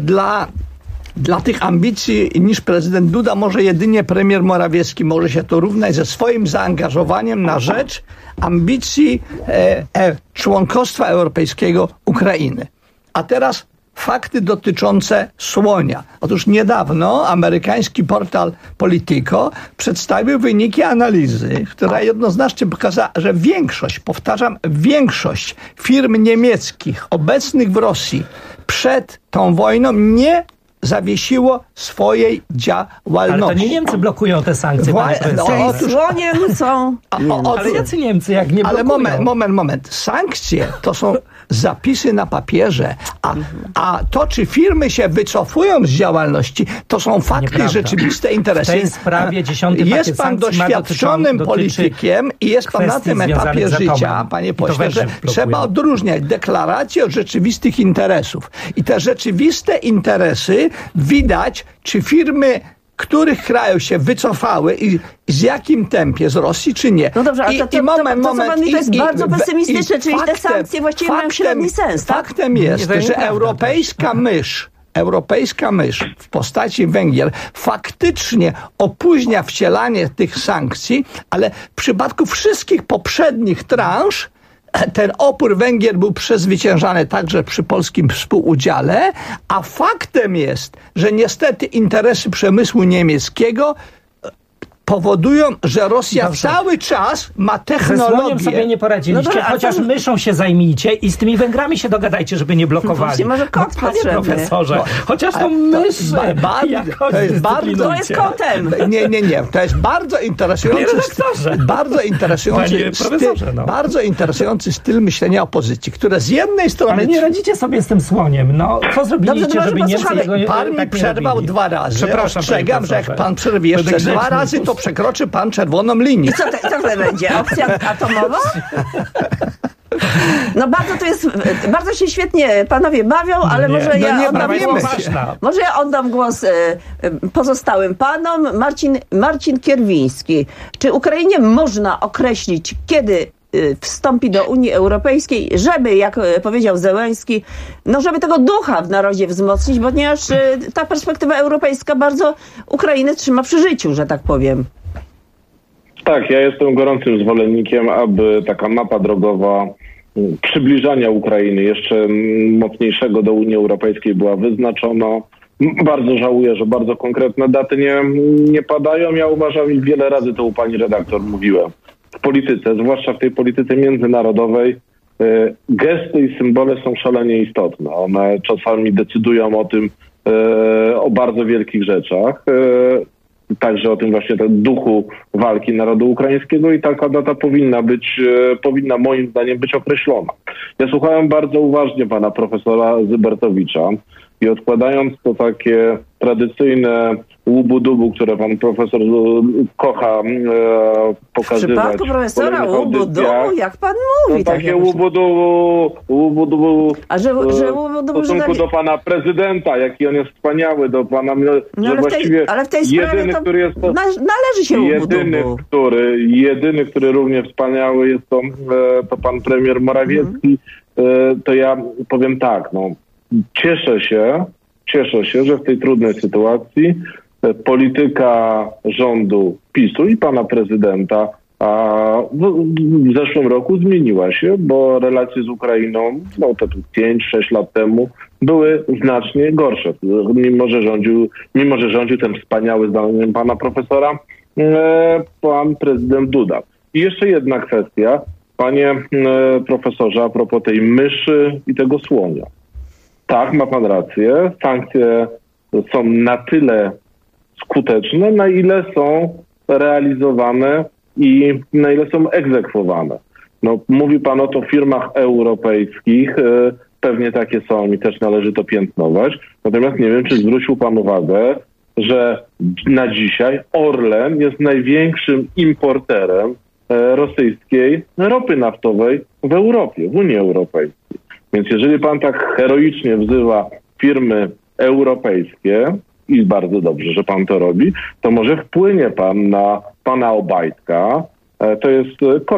dla tych ambicji niż prezydent Duda. Może jedynie premier Morawiecki może się to równać ze swoim zaangażowaniem na rzecz ambicji członkostwa europejskiego Ukrainy. A teraz fakty dotyczące słonia. Otóż niedawno amerykański portal Politico przedstawił wyniki analizy, która jednoznacznie pokazała, że większość firm niemieckich obecnych w Rosji przed tą wojną nie zawiesiło swojej działalności. Ale to nie Niemcy blokują te sankcje. Słoniem są... Ale jacy Niemcy, jak nie blokują? Ale moment. Sankcje to są zapisy na papierze, a to, czy firmy się wycofują z działalności, to są fakty i rzeczywiste interesy. W tej sprawie 10. pakiet jest pan doświadczonym politykiem i jest pan na tym etapie życia, panie pośle, że trzeba odróżniać deklaracje od rzeczywistych interesów. I te rzeczywiste interesy widać, czy firmy których krajów się wycofały i z jakim tempie z Rosji, czy nie. No dobrze, ale to jest bardzo pesymistyczne, czyli te sankcje właściwie mają średni sens, tak? Faktem jest, że europejska mysz w postaci Węgier faktycznie opóźnia wcielanie tych sankcji, ale w przypadku wszystkich poprzednich transz ten opór Węgier był przezwyciężany także przy polskim współudziale, a faktem jest, że niestety interesy przemysłu niemieckiego powodują, że Rosja cały czas ma technologię. Ze słoniem sobie nie poradziliście, chociaż myszą się zajmijcie i z tymi Węgrami się dogadajcie, żeby nie blokowali. Może kot potrzebny. Profesorze, chociaż tą mysz to jest kotem. Nie. To jest bardzo interesujący styl myślenia opozycji, które z jednej strony... Ale nie radzicie sobie z tym słoniem. No, co zrobiliście, żeby nie... Pan mi przerwał 2 razy. Przepraszam, ostrzegam, że jak pan przerwie jeszcze 2 razy, to przekroczy pan czerwoną linię. I co to będzie? Opcja atomowa? No bardzo się świetnie panowie bawią, ale może ja oddam głos pozostałym panom. Marcin Kierwiński. Czy Ukrainie można określić, kiedy wstąpi do Unii Europejskiej, żeby, jak powiedział Zełenski, żeby tego ducha w narodzie wzmocnić, ponieważ ta perspektywa europejska bardzo Ukrainę trzyma przy życiu, że tak powiem. Tak, ja jestem gorącym zwolennikiem, aby taka mapa drogowa przybliżania Ukrainy jeszcze mocniejszego do Unii Europejskiej była wyznaczona. Bardzo żałuję, że bardzo konkretne daty nie padają. Ja uważam, i wiele razy to u pani redaktor mówiłem, w polityce, zwłaszcza w tej polityce międzynarodowej, gesty i symbole są szalenie istotne. One czasami decydują o tym, o bardzo wielkich rzeczach. Także o tym właśnie duchu walki narodu ukraińskiego i taka data powinna moim zdaniem być określona. Ja słuchałem bardzo uważnie pana profesora Zybertowicza i odkładając to takie tradycyjne łubu-dubu, które pan profesor kocha pokazywać. W przypadku profesora łubu-dubu, jak pan mówi? To takie łubu-dubu w stosunku do pana prezydenta, jaki on jest wspaniały, do pana... ale w tej sprawie jedyny, który jest to, należy się łubu-dubu. Jedyny, który również wspaniały jest to pan premier Morawiecki. To ja powiem tak, cieszę się, że w tej trudnej sytuacji polityka rządu PiS-u i pana prezydenta w zeszłym roku zmieniła się, bo relacje z Ukrainą, te 5-6 lat temu, były znacznie gorsze. Mimo że rządził ten wspaniały, zdaniem pana profesora, pan prezydent Duda. I jeszcze jedna kwestia, panie profesorze, a propos tej myszy i tego słonia. Tak, ma pan rację. Sankcje są na tyle skuteczne, na ile są realizowane i na ile są egzekwowane. Mówi pan o to firmach europejskich. Pewnie takie są i też należy to piętnować. Natomiast nie wiem, czy zwrócił pan uwagę, że na dzisiaj Orlen jest największym importerem rosyjskiej ropy naftowej w Europie, w Unii Europejskiej. Więc jeżeli pan tak heroicznie wzywa firmy europejskie, i bardzo dobrze, że pan to robi, to może wpłynie pan na pana Obajtka. To jest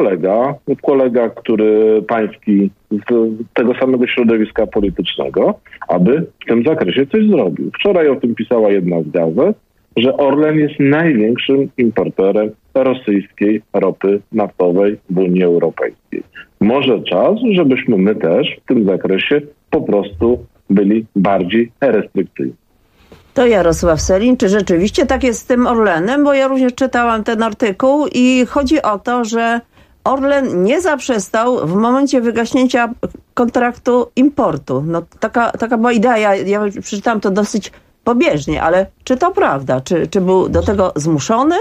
kolega, który pański z tego samego środowiska politycznego, aby w tym zakresie coś zrobił. Wczoraj o tym pisała jedna z gazet, że Orlen jest największym importerem rosyjskiej ropy naftowej w Unii Europejskiej. Może czas, żebyśmy my też w tym zakresie po prostu byli bardziej restrykcyjni. To Jarosław Sellin, czy rzeczywiście tak jest z tym Orlenem? Bo ja również czytałam ten artykuł i chodzi o to, że Orlen nie zaprzestał w momencie wygaśnięcia kontraktu importu. Taka była idea, ja przeczytałam to dosyć pobieżnie, ale czy to prawda? Czy był do tego zmuszony?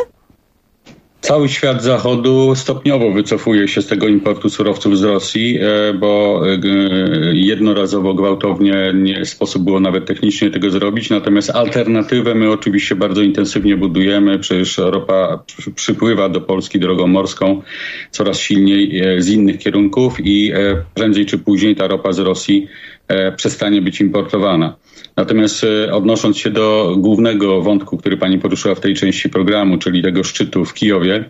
Cały świat Zachodu stopniowo wycofuje się z tego importu surowców z Rosji, bo jednorazowo, gwałtownie nie sposób było nawet technicznie tego zrobić. Natomiast alternatywę my oczywiście bardzo intensywnie budujemy. Przecież ropa przypływa do Polski drogą morską coraz silniej z innych kierunków i prędzej czy później ta ropa z Rosji przestanie być importowana. Natomiast odnosząc się do głównego wątku, który pani poruszyła w tej części programu, czyli tego szczytu w Kijowie,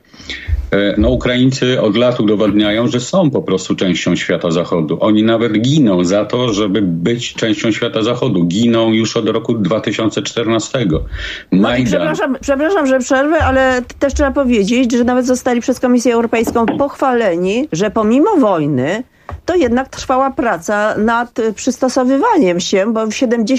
Ukraińcy od lat udowadniają, że są po prostu częścią świata zachodu. Oni nawet giną za to, żeby być częścią świata zachodu. Giną już od roku 2014. Przepraszam, że przerwę, ale też trzeba powiedzieć, że nawet zostali przez Komisję Europejską pochwaleni, że pomimo wojny to jednak trwała praca nad przystosowywaniem się, bo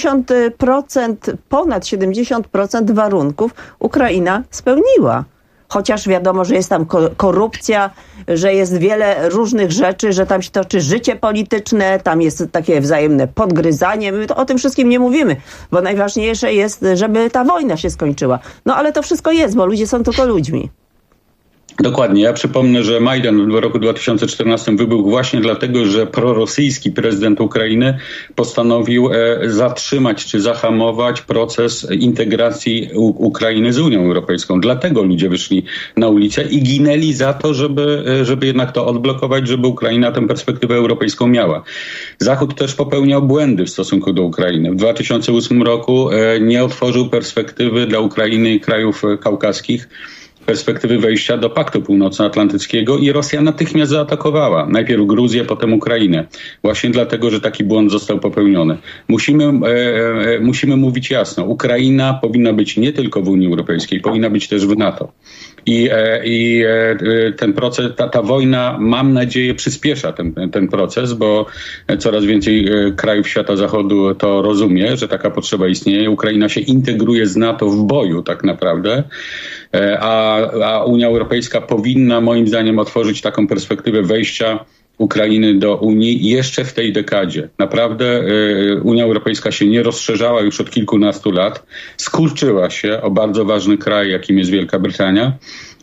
ponad 70% warunków Ukraina spełniła. Chociaż wiadomo, że jest tam korupcja, że jest wiele różnych rzeczy, że tam się toczy życie polityczne, tam jest takie wzajemne podgryzanie. My o tym wszystkim nie mówimy, bo najważniejsze jest, żeby ta wojna się skończyła. Ale to wszystko jest, bo ludzie są tylko ludźmi. Dokładnie. Ja przypomnę, że Majdan w roku 2014 wybuchł właśnie dlatego, że prorosyjski prezydent Ukrainy postanowił zatrzymać czy zahamować proces integracji Ukrainy z Unią Europejską. Dlatego ludzie wyszli na ulicę i ginęli za to, żeby jednak to odblokować, żeby Ukraina tę perspektywę europejską miała. Zachód też popełniał błędy w stosunku do Ukrainy. W 2008 roku nie otworzył perspektywy dla Ukrainy i krajów kaukaskich, perspektywy wejścia do Paktu Północnoatlantyckiego i Rosja natychmiast zaatakowała. Najpierw Gruzję, potem Ukrainę. Właśnie dlatego, że taki błąd został popełniony. Musimy mówić jasno. Ukraina powinna być nie tylko w Unii Europejskiej, powinna być też w NATO. I ten proces, ta wojna, mam nadzieję, przyspiesza ten proces, bo coraz więcej krajów świata zachodu to rozumie, że taka potrzeba istnieje. Ukraina się integruje z NATO w boju tak naprawdę, a Unia Europejska powinna moim zdaniem otworzyć taką perspektywę wejścia Ukrainy do Unii jeszcze w tej dekadzie. Naprawdę Unia Europejska się nie rozszerzała już od kilkunastu lat. Skurczyła się o bardzo ważny kraj, jakim jest Wielka Brytania.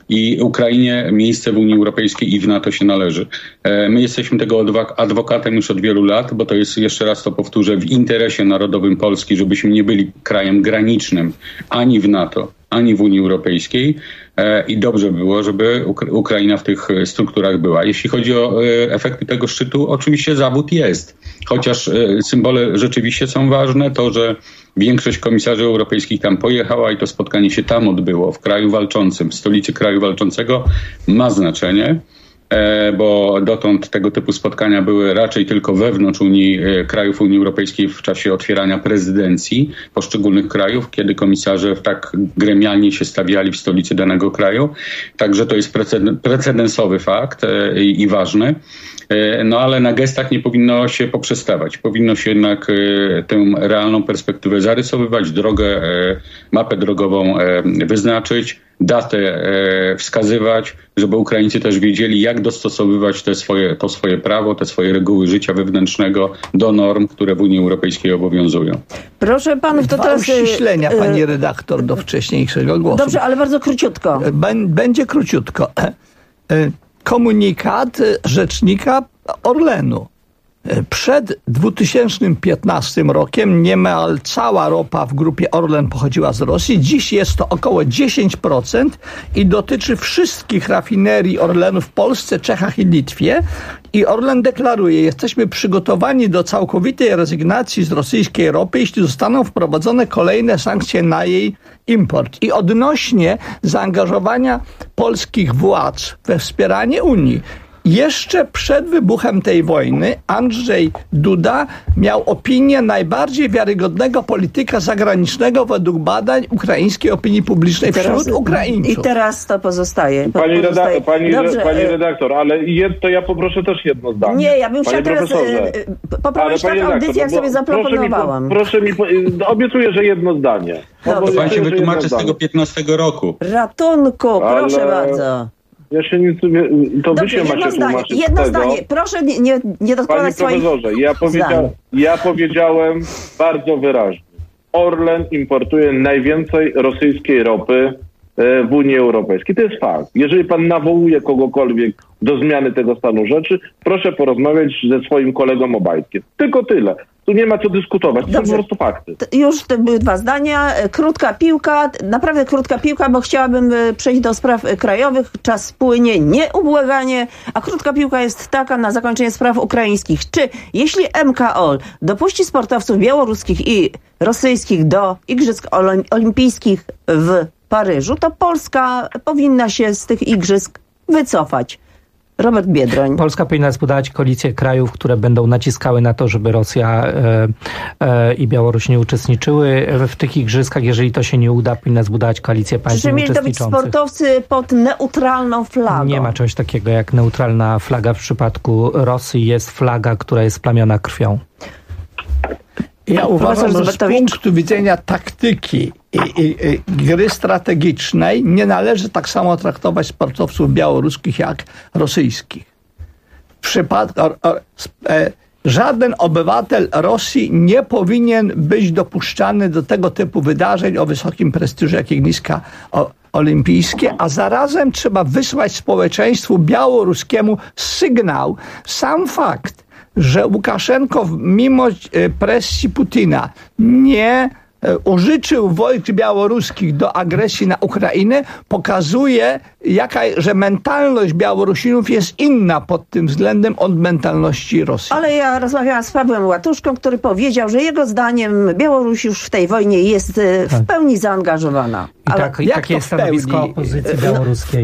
i Ukrainie miejsce w Unii Europejskiej i w NATO się należy. My jesteśmy tego adwokatem już od wielu lat, bo to jest, jeszcze raz to powtórzę, w interesie narodowym Polski, żebyśmy nie byli krajem granicznym ani w NATO, ani w Unii Europejskiej i dobrze było, żeby Ukraina w tych strukturach była. Jeśli chodzi o efekty tego szczytu, oczywiście zawód jest. Chociaż symbole rzeczywiście są ważne, to, że większość komisarzy europejskich tam pojechała i to spotkanie się tam odbyło, w kraju walczącym, w stolicy kraju walczącego, ma znaczenie, bo dotąd tego typu spotkania były raczej tylko wewnątrz krajów Unii Europejskiej w czasie otwierania prezydencji poszczególnych krajów, kiedy komisarze tak gremialnie się stawiali w stolicy danego kraju. Także to jest precedensowy fakt i ważny. No ale na gestach nie powinno się poprzestawać. Powinno się jednak tę realną perspektywę zarysowywać, mapę drogową wyznaczyć, datę wskazywać, żeby Ukraińcy też wiedzieli, jak dostosowywać to swoje prawo, te swoje reguły życia wewnętrznego do norm, które w Unii Europejskiej obowiązują. Proszę panów, to teraz uściślenia, pani redaktor, do wcześniejszego głosu. Dobrze, ale bardzo króciutko. Będzie króciutko. Komunikat rzecznika Orlenu. Przed 2015 rokiem niemal cała ropa w grupie Orlen pochodziła z Rosji. Dziś jest to około 10% i dotyczy wszystkich rafinerii Orlenu w Polsce, Czechach i Litwie. I Orlen deklaruje, jesteśmy przygotowani do całkowitej rezygnacji z rosyjskiej ropy, jeśli zostaną wprowadzone kolejne sankcje na jej import. I odnośnie zaangażowania polskich władz we wspieranie Unii, jeszcze przed wybuchem tej wojny Andrzej Duda miał opinię najbardziej wiarygodnego polityka zagranicznego według badań ukraińskiej opinii publicznej wśród Ukraińców. I teraz to pozostaje. Pani redaktor, ale to ja poproszę też jedno zdanie. Nie, ja bym chciała teraz poprawić taką audycję, jak sobie zaplanowałam. Proszę mi, obiecuję, że jedno zdanie. To pan się wytłumaczy z tego 15 roku. Ratunku, proszę bardzo. Ja się nic... To wy się macie tłumaczyć jedno zdanie. Proszę nie dokładać swoich... Panie profesorze, ja powiedziałem bardzo wyraźnie. Orlen importuje najwięcej rosyjskiej ropy w Unii Europejskiej. To jest fakt. Jeżeli pan nawołuje kogokolwiek do zmiany tego stanu rzeczy, proszę porozmawiać ze swoim kolegą Obajtkiem. Tylko tyle. Tu nie ma co dyskutować. To są po prostu fakty. Już to były dwa zdania. Krótka piłka, naprawdę krótka piłka, bo chciałabym przejść do spraw krajowych. Czas płynie nieubłaganie, a krótka piłka jest taka na zakończenie spraw ukraińskich. Czy jeśli MKOL dopuści sportowców białoruskich i rosyjskich do Igrzysk Olimpijskich w Paryżu, to Polska powinna się z tych igrzysk wycofać. Robert Biedroń. Polska powinna zbudować koalicję krajów, które będą naciskały na to, żeby Rosja i Białoruś nie uczestniczyły w tych igrzyskach. Jeżeli to się nie uda, powinna zbudować koalicję państw nieuczestniczących. Mieli to być sportowcy pod neutralną flagą. Nie ma czegoś takiego jak neutralna flaga. W przypadku Rosji jest flaga, która jest plamiona krwią. Ja uważam, że z punktu widzenia taktyki i gry strategicznej nie należy tak samo traktować sportowców białoruskich jak rosyjskich. W przypadku żaden obywatel Rosji nie powinien być dopuszczany do tego typu wydarzeń o wysokim prestiżu jak Igrzyska Olimpijskie, a zarazem trzeba wysłać społeczeństwu białoruskiemu sygnał. Sam fakt, że Łukaszenko mimo presji Putina nie użyczył wojsk białoruskich do agresji na Ukrainę, pokazuje, że mentalność Białorusinów jest inna pod tym względem od mentalności Rosji. Ale ja rozmawiałam z Pawłem Łatuszką, który powiedział, że jego zdaniem Białoruś już w tej wojnie jest w pełni zaangażowana. I takie jest stanowisko opozycji białoruskiej.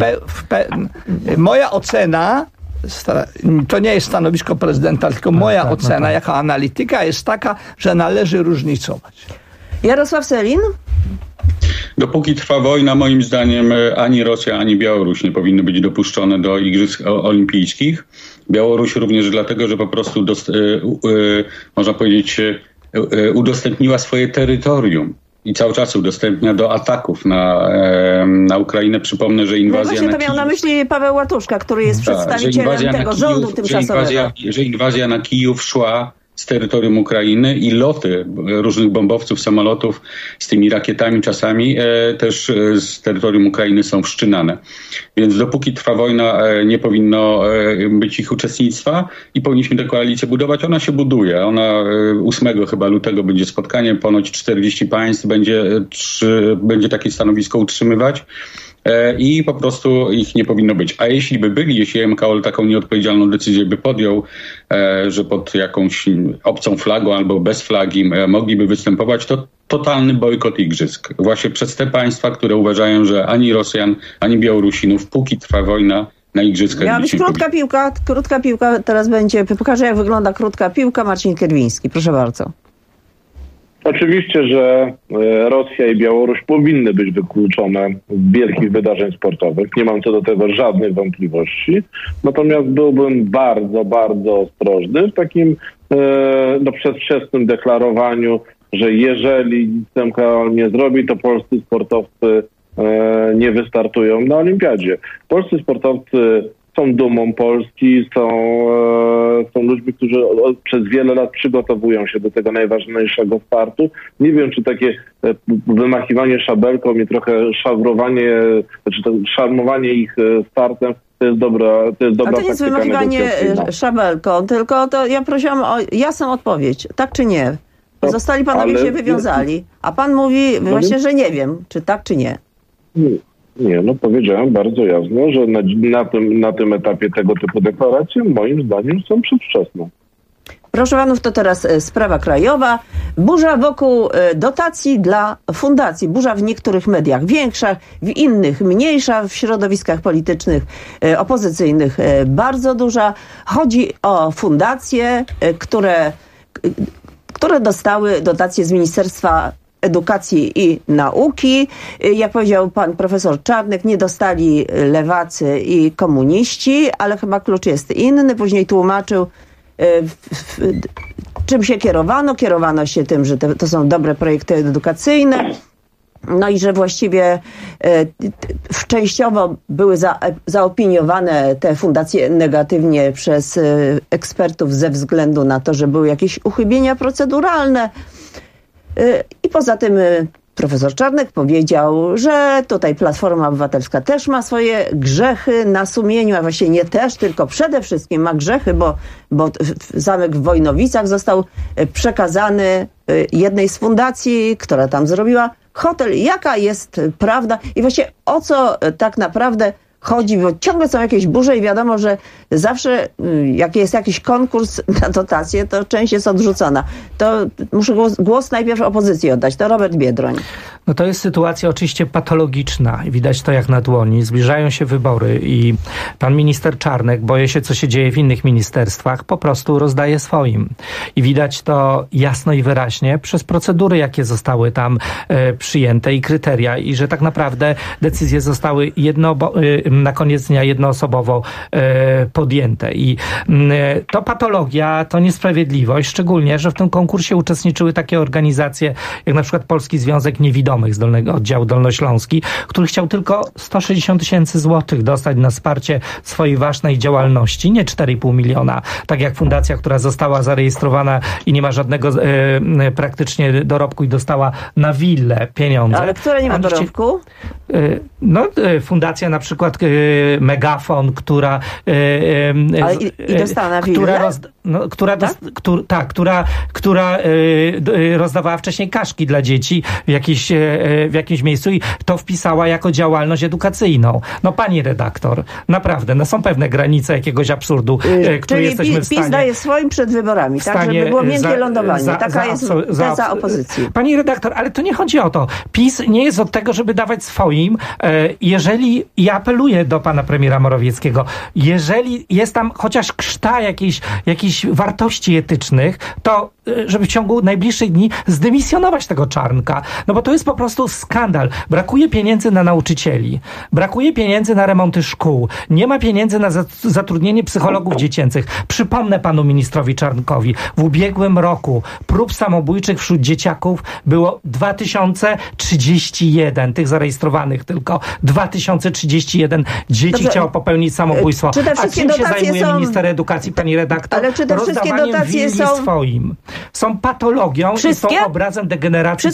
Moja ocena, to nie jest stanowisko prezydenta, tylko moja ocena jako analityka jest taka, że należy różnicować. Jarosław Sellin? Dopóki trwa wojna, moim zdaniem ani Rosja, ani Białoruś nie powinny być dopuszczone do Igrzysk Olimpijskich. Białoruś również dlatego, że po prostu można powiedzieć udostępniła swoje terytorium. I cały czas udostępnia do ataków na Ukrainę. Przypomnę, że inwazja na Kijów... to miał na myśli Paweł Łatuszka, który jest przedstawicielem tego rządu tymczasowego. Że inwazja na Kijów szła z terytorium Ukrainy i loty różnych bombowców, samolotów z tymi rakietami czasami też z terytorium Ukrainy są wszczynane. Więc dopóki trwa wojna, nie powinno być ich uczestnictwa i powinniśmy tę koalicję budować. Ona się buduje. 8 chyba lutego będzie spotkanie, ponoć 40 państw będzie takie stanowisko utrzymywać. I po prostu ich nie powinno być. A jeśli MKOL taką nieodpowiedzialną decyzję by podjął, że pod jakąś obcą flagą albo bez flagi mogliby występować, to totalny bojkot igrzysk. Właśnie przez te państwa, które uważają, że ani Rosjan, ani Białorusinów, póki trwa wojna, na igrzyskach. Miała być krótka piłka, teraz będzie, pokażę jak wygląda krótka piłka. Marcin Kierwiński, proszę bardzo. Oczywiście, że Rosja i Białoruś powinny być wykluczone z wielkich wydarzeń sportowych. Nie mam co do tego żadnych wątpliwości. Natomiast byłbym bardzo, bardzo ostrożny w takim przedwczesnym deklarowaniu, że jeżeli nic MKOL nie zrobi, to polscy sportowcy nie wystartują na olimpiadzie. Polscy sportowcy są dumą Polski, są ludźmi, którzy przez wiele lat przygotowują się do tego najważniejszego startu. Nie wiem, czy takie wymachiwanie szabelką i trochę szarmowanie ich startem to jest dobra taktyka. A to nie jest wymachiwanie szabelką, tylko to ja prosiłam o jasną odpowiedź. Tak czy nie? Zostali panowie się wywiązali. A pan mówi właśnie, że nie wiem, czy tak, czy nie. Nie, powiedziałem bardzo jasno, że na tym etapie tego typu deklaracje moim zdaniem są przedwczesne. Proszę panów, to teraz sprawa krajowa. Burza wokół dotacji dla fundacji. Burza w niektórych mediach większa, w innych mniejsza, w środowiskach politycznych opozycyjnych bardzo duża. Chodzi o fundacje, które dostały dotacje z Ministerstwa Edukacji i Nauki. Jak powiedział pan profesor Czarnek, nie dostali lewacy i komuniści, ale chyba klucz jest inny. Później tłumaczył, czym się kierowano. Kierowano się tym, że to są dobre projekty edukacyjne. No i że właściwie częściowo były zaopiniowane te fundacje negatywnie przez ekspertów ze względu na to, że były jakieś uchybienia proceduralne. I poza tym profesor Czarnek powiedział, że tutaj Platforma Obywatelska też ma swoje grzechy na sumieniu, a właściwie nie też, tylko przede wszystkim ma grzechy, bo zamek w Wojnowicach został przekazany jednej z fundacji, która tam zrobiła hotel. Jaka jest prawda i właściwie o co tak naprawdę chodzi, bo ciągle są jakieś burze i wiadomo, że zawsze jak jest jakiś konkurs na dotacje, to część jest odrzucona. To muszę głos najpierw opozycji oddać. To Robert Biedroń. No to jest sytuacja oczywiście patologiczna. Widać to jak na dłoni. Zbliżają się wybory i pan minister Czarnek, boję się, co się dzieje w innych ministerstwach, po prostu rozdaje swoim. I widać to jasno i wyraźnie przez procedury, jakie zostały tam przyjęte i kryteria i że tak naprawdę decyzje zostały na koniec dnia jednoosobowo podjęte. I to patologia, to niesprawiedliwość, szczególnie, że w tym konkursie uczestniczyły takie organizacje, jak na przykład Polski Związek Niewidomych z Oddziału Dolnośląski, który chciał tylko 160 000 złotych dostać na wsparcie swojej ważnej działalności, nie 4,5 miliona, tak jak fundacja, która została zarejestrowana i nie ma żadnego praktycznie dorobku i dostała na willę pieniądze. Ale która nie ma dorobku? Fundacja na przykład Megafon, która i dostała na willę? Która rozdawała wcześniej kaszki dla dzieci w jakimś miejscu i to wpisała jako działalność edukacyjną. No pani redaktor, naprawdę, są pewne granice jakiegoś absurdu, który jesteśmy w stanie... PiS daje swoim przed wyborami, tak, żeby było miękkie lądowanie. Taka jest teza opozycji. Pani redaktor, ale to nie chodzi o to. PiS nie jest od tego, żeby dawać swoim. Jeżeli, ja apeluję do pana premiera Morawieckiego, jeżeli jest tam chociaż krzta jakichś wartości etycznych, to żeby w ciągu najbliższych dni zdymisjonować tego Czarnka. No bo to jest po prostu skandal. Brakuje pieniędzy na nauczycieli. Brakuje pieniędzy na remonty szkół. Nie ma pieniędzy na zatrudnienie psychologów dziecięcych. Przypomnę panu ministrowi Czarnkowi. W ubiegłym roku prób samobójczych wśród dzieciaków było 2031. Tych zarejestrowanych tylko 2031 dzieci chciało popełnić samobójstwo. A czym się zajmuje minister edukacji, pani redaktor? czy te wszystkie dotacje są patologią wszystkie? i są obrazem degeneracji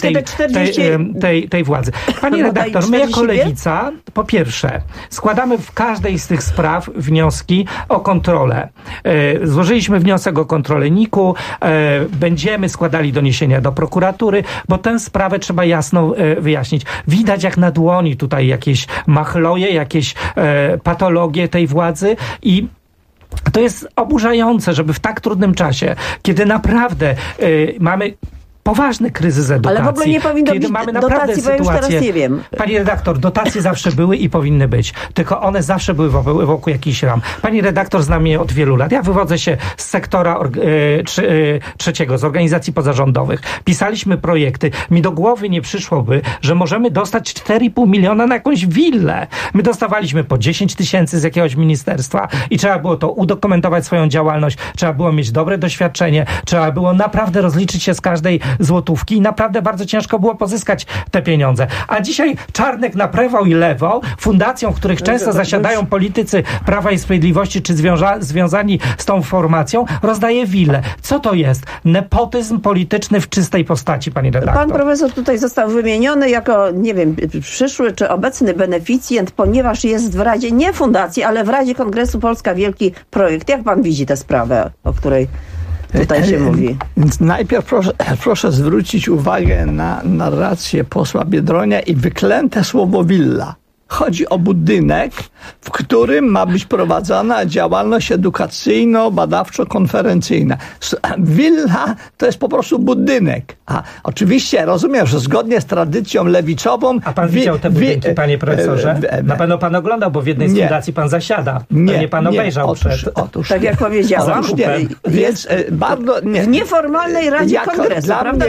tej władzy. Pani redaktor, my jako Lewica, po pierwsze, składamy w każdej z tych spraw wnioski o kontrolę. Złożyliśmy wniosek o kontrolę NIK-u, będziemy składali doniesienia do prokuratury, bo tę sprawę trzeba jasno wyjaśnić. Widać jak na dłoni tutaj jakieś machloje, jakieś patologie tej władzy i to jest oburzające, żeby w tak trudnym czasie, kiedy naprawdę mamy poważny kryzys edukacji. Ale w ogóle nie powinno być mamy naprawdę dotacji, bo ja już teraz nie wiem. Pani redaktor, dotacje zawsze były i powinny być. Tylko one zawsze były wokół jakichś ram. Pani redaktor zna mnie od wielu lat. Ja wywodzę się z sektora trzeciego, z organizacji pozarządowych. Pisaliśmy projekty. Mi do głowy nie przyszłoby, że możemy dostać 4,5 miliona na jakąś willę. My dostawaliśmy po 10 tysięcy z jakiegoś ministerstwa i trzeba było to udokumentować swoją działalność. Trzeba było mieć dobre doświadczenie. Trzeba było naprawdę rozliczyć się z każdej złotówki i naprawdę bardzo ciężko było pozyskać te pieniądze. A dzisiaj Czarnek na prawo i lewo, fundacją, w których często zasiadają politycy Prawa i Sprawiedliwości, czy związani z tą formacją, rozdaje wille. Co to jest? Nepotyzm polityczny w czystej postaci, pani redaktor. Pan profesor tutaj został wymieniony jako, nie wiem, przyszły czy obecny beneficjent, ponieważ jest w Radzie, nie fundacji, ale w Radzie Kongresu Polska Wielki Projekt. Jak pan widzi tę sprawę, o której tutaj się mówi? Więc najpierw proszę zwrócić uwagę na narrację posła Biedronia i wyklęte słowo willa. Chodzi o budynek, w którym ma być prowadzona działalność edukacyjno-badawczo-konferencyjna. Willa to jest po prostu budynek. A oczywiście rozumiem, że zgodnie z tradycją lewicową... A pan widział te budynki, panie profesorze? Na pewno pan oglądał, bo w jednej z fundacji pan zasiada. Nie pan obejrzał otóż tak jak powiedziałam. Więc bardzo... W nieformalnej Radzie Kongresu, prawda?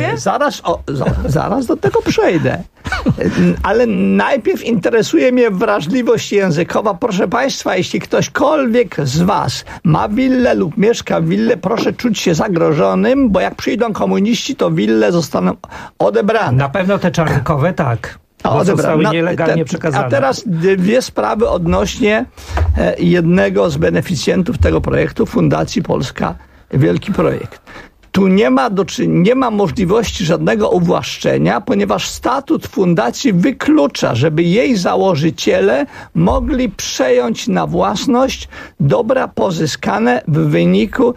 Zaraz do tego przejdę. Ale najpierw interesuje mnie wrażliwość językowa. Proszę państwa, jeśli ktośkolwiek z was ma willę lub mieszka w wille, proszę czuć się zagrożonym, bo jak przyjdą komuniści, to wille zostaną odebrane. Na pewno te czarnkowe tak. Zostały nielegalnie przekazane. A teraz dwie sprawy odnośnie jednego z beneficjentów tego projektu, Fundacji Polska Wielki Projekt. Tu nie ma możliwości żadnego uwłaszczenia, ponieważ statut fundacji wyklucza, żeby jej założyciele mogli przejąć na własność dobra pozyskane w wyniku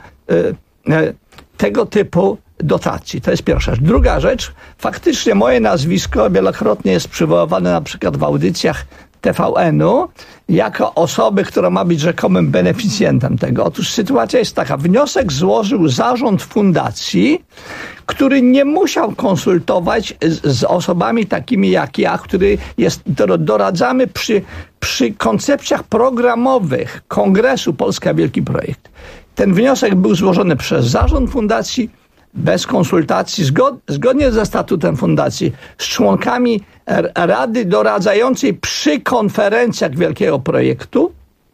tego typu dotacji. To jest pierwsza rzecz. Druga rzecz, faktycznie moje nazwisko wielokrotnie jest przywoływane na przykład w audycjach TVN-u jako osoby, która ma być rzekomym beneficjentem tego. Otóż sytuacja jest taka. Wniosek złożył zarząd fundacji, który nie musiał konsultować z osobami takimi jak ja, który doradzamy przy koncepcjach programowych Kongresu Polska Wielki Projekt. Ten wniosek był złożony przez zarząd fundacji, bez konsultacji, zgodnie ze statutem fundacji, z członkami Rady Doradzającej przy konferencjach Wielkiego Projektu,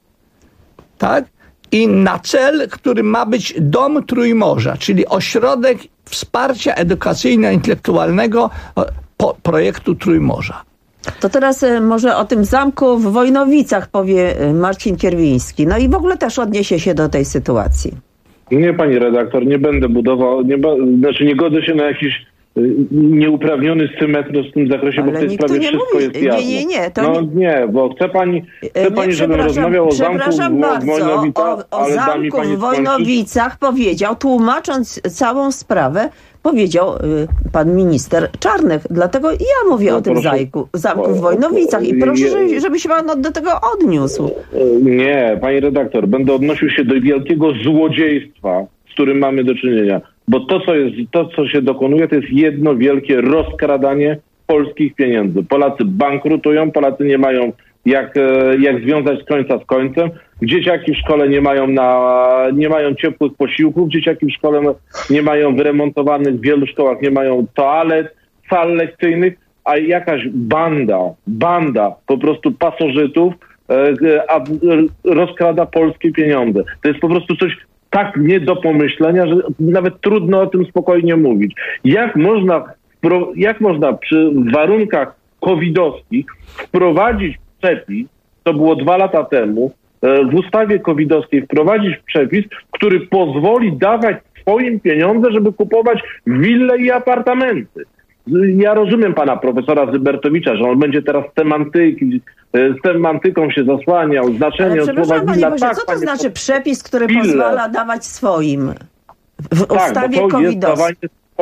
tak? I na cel, który ma być Dom Trójmorza, czyli ośrodek wsparcia edukacyjno-intelektualnego projektu Trójmorza. To teraz może o tym zamku w Wojnowicach powie Marcin Kierwiński. No i w ogóle też odniesie się do tej sytuacji. Nie, pani redaktor, nie będę budował, nie godzę się na jakiś nieuprawniony symetr w tym zakresie, bo w tej sprawie wszystko jest jasne. Nie, bo chce pani, żebym rozmawiał o zamku w Wojnowicach, o zamku w Wojnowicach powiedział, tłumacząc całą sprawę, powiedział pan minister Czarnek. Dlatego ja mówię o tym zamku w Wojnowicach i proszę, żeby się pan do tego odniósł. Nie, pani redaktor, będę odnosił się do wielkiego złodziejstwa, z którym mamy do czynienia. Bo to, co się dokonuje, to jest jedno wielkie rozkradanie polskich pieniędzy. Polacy bankrutują, Polacy nie mają jak związać końca z końcem. Dzieciaki w szkole nie mają ciepłych posiłków, dzieciaki w szkole nie mają wyremontowanych, w wielu szkołach nie mają toalet, sal lekcyjnych, a jakaś banda po prostu pasożytów rozkrada polskie pieniądze. To jest po prostu coś tak nie do pomyślenia, że nawet trudno o tym spokojnie mówić. Jak można przy warunkach covidowskich wprowadzić przepis, to było 2 lata temu, w ustawie covidowskiej wprowadzić przepis, który pozwoli dawać swoim pieniądze, żeby kupować wille i apartamenty. Ja rozumiem pana profesora Zybertowicza, że on będzie teraz semantyką się zasłaniał, znaczenie od słowa willa. Co to znaczy przepis, który pozwala dawać swoim w ustawie covidowskiej?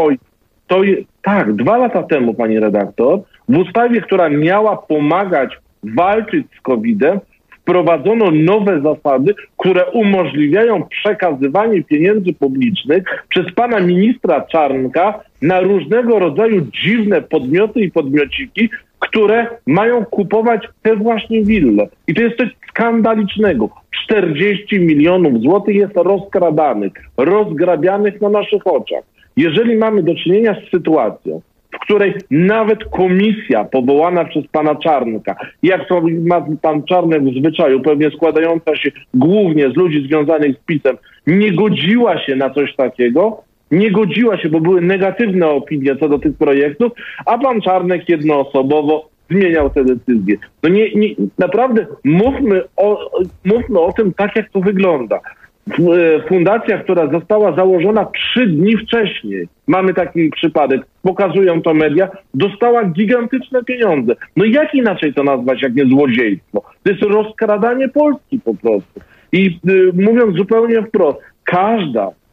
Tak, 2 lata temu, pani redaktor, w ustawie, która miała pomagać walczyć z COVID-em, wprowadzono nowe zasady, które umożliwiają przekazywanie pieniędzy publicznych przez pana ministra Czarnka na różnego rodzaju dziwne podmioty i podmiociki, które mają kupować te właśnie wille. I to jest coś skandalicznego. 40 milionów złotych jest rozkradanych, rozgrabianych na naszych oczach. Jeżeli mamy do czynienia z sytuacją, w której nawet komisja powołana przez pana Czarnka, jak to ma pan Czarnek w zwyczaju, pewnie składająca się głównie z ludzi związanych z PiS-em, nie godziła się na coś takiego, nie godziła się, bo były negatywne opinie co do tych projektów, a pan Czarnek jednoosobowo zmieniał te decyzje. No naprawdę mówmy o tym tak, jak to wygląda. Fundacja, która została założona 3 dni wcześniej, mamy taki przypadek, pokazują to media, dostała gigantyczne pieniądze. No jak inaczej to nazwać, jak nie złodziejstwo? To jest rozkradanie Polski po prostu. I mówiąc zupełnie wprost, każda z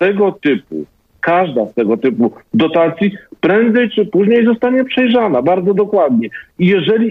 tego typu dotacji prędzej czy później zostanie przejrzana bardzo dokładnie. I jeżeli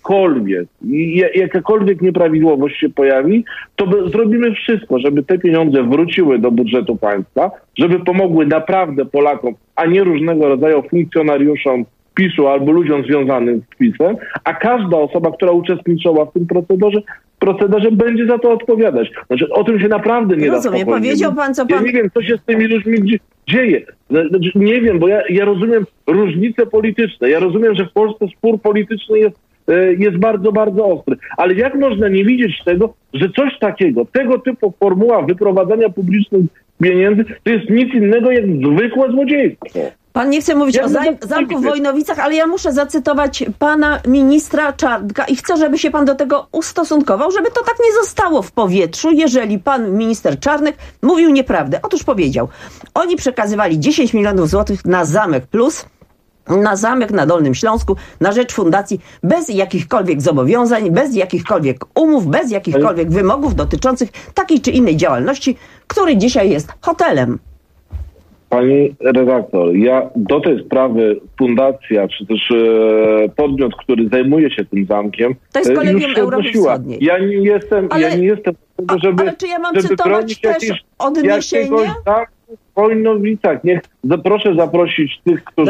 jakakolwiek nieprawidłowość się pojawi, to zrobimy wszystko, żeby te pieniądze wróciły do budżetu państwa, żeby pomogły naprawdę Polakom, a nie różnego rodzaju funkcjonariuszom PiS-u albo ludziom związanym z PiS-em, a każda osoba, która uczestniczyła w tym procederze będzie za to odpowiadać. Znaczy, o tym się naprawdę nie da spokojnie. Powiedział pan, co pan... Ja nie wiem, co się z tymi ludźmi dzieje. Znaczy, nie wiem, bo ja rozumiem różnice polityczne. Ja rozumiem, że w Polsce spór polityczny jest bardzo, bardzo ostry. Ale jak można nie widzieć tego, że coś takiego, tego typu formuła wyprowadzania publicznych pieniędzy, to jest nic innego jak zwykłe złodziejstwo. Pan nie chce mówić o zamku w Wojnowicach, ale ja muszę zacytować pana ministra Czarnka i chcę, żeby się pan do tego ustosunkował, żeby to tak nie zostało w powietrzu, jeżeli pan minister Czarnek mówił nieprawdę. Otóż powiedział, oni przekazywali 10 milionów złotych na Zamek Plus, na zamek na Dolnym Śląsku, na rzecz fundacji, bez jakichkolwiek zobowiązań, bez jakichkolwiek umów, bez jakichkolwiek wymogów dotyczących takiej czy innej działalności, który dzisiaj jest hotelem. Pani redaktor, ja do tej sprawy fundacja, czy też podmiot, który zajmuje się tym zamkiem, to jest Kolegium Europy Wschodniej. Ja nie jestem żeby... Ale czy ja mam cytować też odniesienie? W Wojnowicach. Proszę zaprosić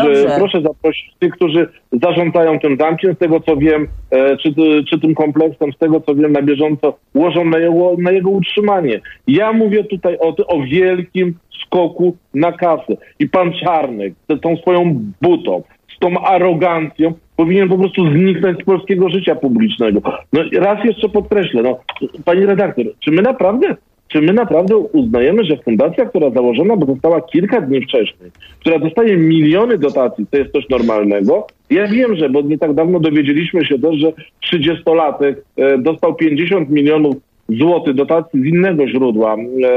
tych, którzy zarządzają tym zamkiem, z tego co wiem, czy tym kompleksem, z tego co wiem, na bieżąco łożą na jego utrzymanie. Ja mówię tutaj o wielkim skoku na kasę. I pan Czarnek z tą swoją butą, z tą arogancją powinien po prostu zniknąć z polskiego życia publicznego. No raz jeszcze podkreślę, pani redaktor, czy my naprawdę uznajemy, że fundacja, która założona została kilka dni wcześniej, która dostaje miliony dotacji, to jest coś normalnego? Ja wiem, bo nie tak dawno dowiedzieliśmy się też, że 30-latek dostał 50 milionów złotych dotacji z innego źródła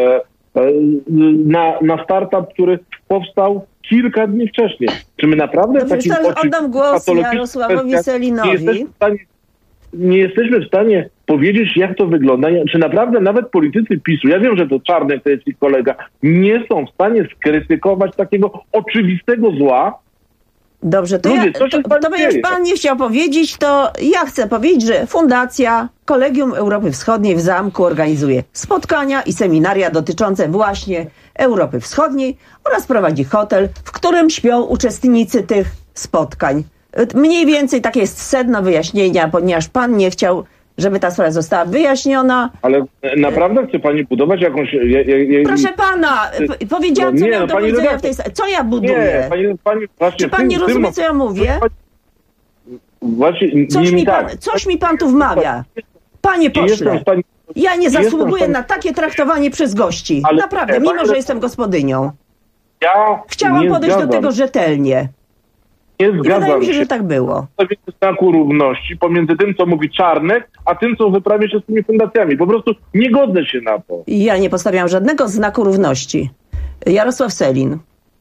na startup, który powstał kilka dni wcześniej. Czy my naprawdę oddam głos Jarosławowi Sellinowi. Nie jesteśmy w stanie powiedzieć, jak to wygląda. Czy naprawdę nawet politycy PiS-u, ja wiem, że to Czarnek to jest ich kolega, nie są w stanie skrytykować takiego oczywistego zła. Dobrze, to jak pan nie chciał powiedzieć, to ja chcę powiedzieć, że Fundacja Kolegium Europy Wschodniej w Zamku organizuje spotkania i seminaria dotyczące właśnie Europy Wschodniej oraz prowadzi hotel, w którym śpią uczestnicy tych spotkań. Mniej więcej takie jest sedno wyjaśnienia, ponieważ pan nie chciał, żeby ta sprawa została wyjaśniona. Ale naprawdę chce pani budować jakąś... Proszę pana, powiedziałam, co miał do powiedzenia w tej... Co ja buduję? Czy pan nie rozumie, co ja mówię? Coś mi pan tu wmawia. Panie pośle, ja nie zasługuję na takie traktowanie przez gości. Naprawdę, mimo że jestem gospodynią. Chciałam podejść do tego rzetelnie. Nie zgadzam się, że tak było. Znaku równości pomiędzy tym, co mówi Czarnek, a tym, co wyprawia się z tymi fundacjami. Po prostu nie godzę się na to. Ja nie postawiam żadnego znaku równości. Jarosław Sellin.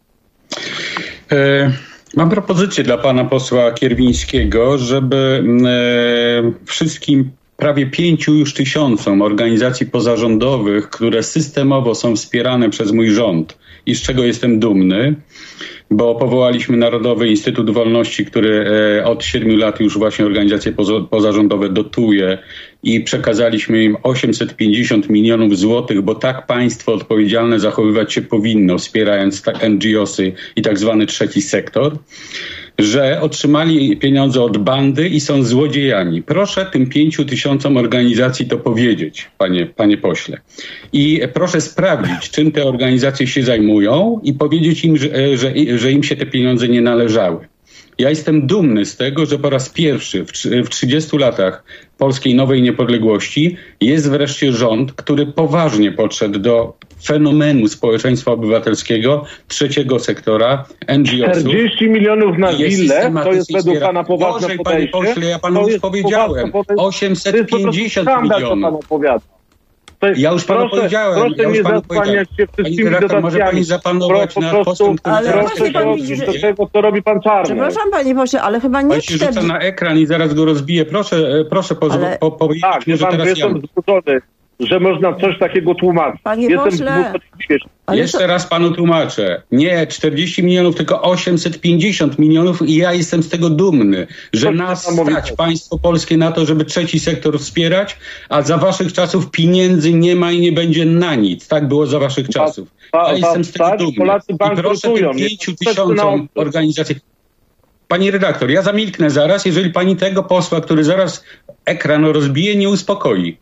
Mam propozycję dla pana posła Kierwińskiego, żeby wszystkim prawie 5 już tysiącom organizacji pozarządowych, które systemowo są wspierane przez mój rząd i z czego jestem dumny, bo powołaliśmy Narodowy Instytut Wolności, który od 7 lat już właśnie organizacje pozarządowe dotuje i przekazaliśmy im 850 milionów złotych, bo tak państwo odpowiedzialne zachowywać się powinno, wspierając tak NGO-sy i tak zwany trzeci sektor, że otrzymali pieniądze od bandy i są złodziejami. Proszę tym 5 tysiącom organizacji to powiedzieć, panie pośle. I proszę sprawdzić, czym te organizacje się zajmują i powiedzieć im, że im się te pieniądze nie należały. Ja jestem dumny z tego, że po raz pierwszy w 30 latach polskiej nowej niepodległości jest wreszcie rząd, który poważnie podszedł do fenomenu społeczeństwa obywatelskiego, trzeciego sektora, NGO-sów. 40 milionów na willę, to jest według pana poważne podejście. Panie pośle, ja panu już powiedziałem. 850 milionów. Ja już panu powiedziałem. Proszę nie zasłaniać się wszystkimi dotacjami. Może pani zapanować nad posłem, który teraz się do tego, co robi pan Czarnek. Przepraszam, panie pośle, ale chyba nie... Pan się rzuca na ekran i zaraz go rozbije. Proszę powiedzieć, tak, że teraz jestem wzbudzony, że można coś takiego tłumaczyć. Panie pośle... Jeszcze raz panu tłumaczę. Nie 40 milionów, tylko 850 milionów i ja jestem z tego dumny, że nas stać, państwo polskie, na to, żeby trzeci sektor wspierać, a za waszych czasów pieniędzy nie ma i nie będzie na nic. Tak było za waszych czasów. Ja jestem z tego dumny. I proszę tym 5 tysiącom organizacji... Pani redaktor, ja zamilknę zaraz, jeżeli pani tego posła, który zaraz ekran rozbije, nie uspokoi.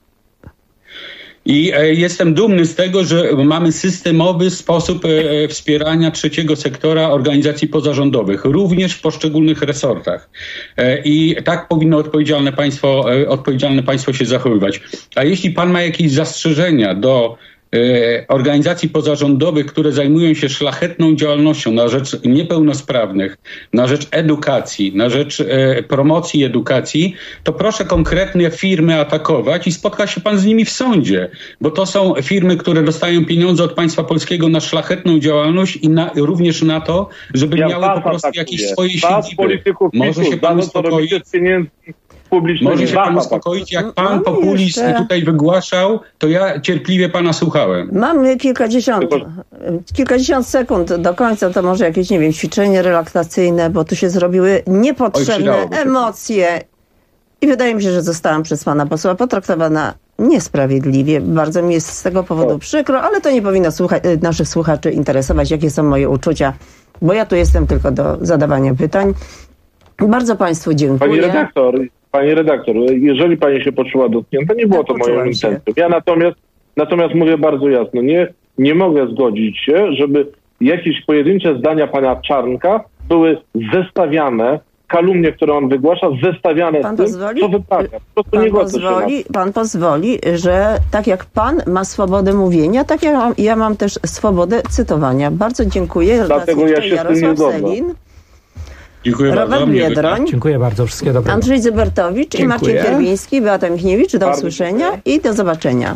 I jestem dumny z tego, że mamy systemowy sposób wspierania trzeciego sektora organizacji pozarządowych, również w poszczególnych resortach. I tak powinno odpowiedzialne państwo się zachowywać. A jeśli pan ma jakieś zastrzeżenia do organizacji pozarządowych, które zajmują się szlachetną działalnością na rzecz niepełnosprawnych, na rzecz edukacji, na rzecz promocji edukacji, to proszę konkretne firmy atakować i spotka się pan z nimi w sądzie, bo to są firmy, które dostają pieniądze od państwa polskiego na szlachetną działalność i również na to, żeby miały po prostu jakieś swoje siedziby. Może się pan uspokoić? Może się pan uspokoić, jak pan populizm tutaj wygłaszał, to ja cierpliwie pana słuchałem. Mamy kilkadziesiąt sekund do końca, to może jakieś, nie wiem, ćwiczenie relaksacyjne, bo tu się zrobiły niepotrzebne emocje. I wydaje mi się, że zostałam przez pana posła potraktowana niesprawiedliwie. Bardzo mi jest z tego powodu przykro, ale to nie powinno naszych słuchaczy interesować, jakie są moje uczucia, bo ja tu jestem tylko do zadawania pytań. Bardzo państwu dziękuję. Pani redaktor, jeżeli pani się poczuła dotknięta, nie było to moją intencją. Ja natomiast mówię bardzo jasno, nie mogę zgodzić się, żeby jakieś pojedyncze zdania pana Czarnka były zestawiane, kalumnie, które on wygłasza, zestawiane z tym, co wyprawia. Po prostu nie godzę się na to. Pan pozwoli, że tak jak pan ma swobodę mówienia, tak ja mam też swobodę cytowania. Bardzo dziękuję. Dlatego ja się z tym nie zgodzę. Dziękuję Robert Biedroń. Dziękuję bardzo. Wszystkiego dobrego. Andrzej Zybertowicz i Marcin Kierwiński, Beata Michniewicz. Do usłyszenia i do zobaczenia.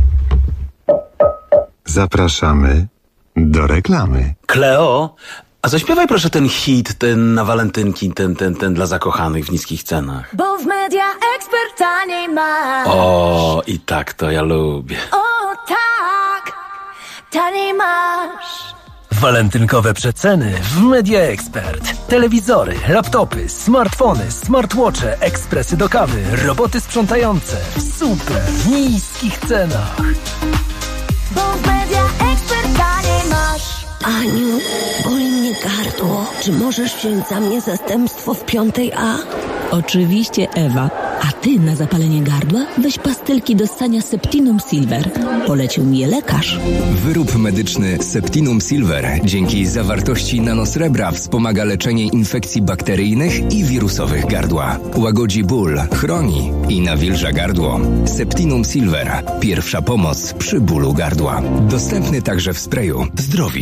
Zapraszamy do reklamy. Kleo, a zaśpiewaj proszę ten hit, ten na walentynki, ten dla zakochanych w niskich cenach. Bo w Media Expert taniej masz. O, i tak to ja lubię. O tak, taniej masz. Walentynkowe przeceny w Media Expert. Telewizory, laptopy, smartfony, smartwatche, ekspresy do kawy, roboty sprzątające w super niskich cenach. Bo w Media Expert taniej masz. Aniu, boli mnie gardło. Czy możesz wziąć za mnie zastępstwo w 5A? Oczywiście, Ewa. A ty na zapalenie gardła weź pastylki do ssania Septinum Silver. Polecił mi je lekarz. Wyrób medyczny Septinum Silver dzięki zawartości nanosrebra wspomaga leczenie infekcji bakteryjnych i wirusowych gardła. Łagodzi ból, chroni i nawilża gardło. Septinum Silver. Pierwsza pomoc przy bólu gardła. Dostępny także w sprayu Zdrowit.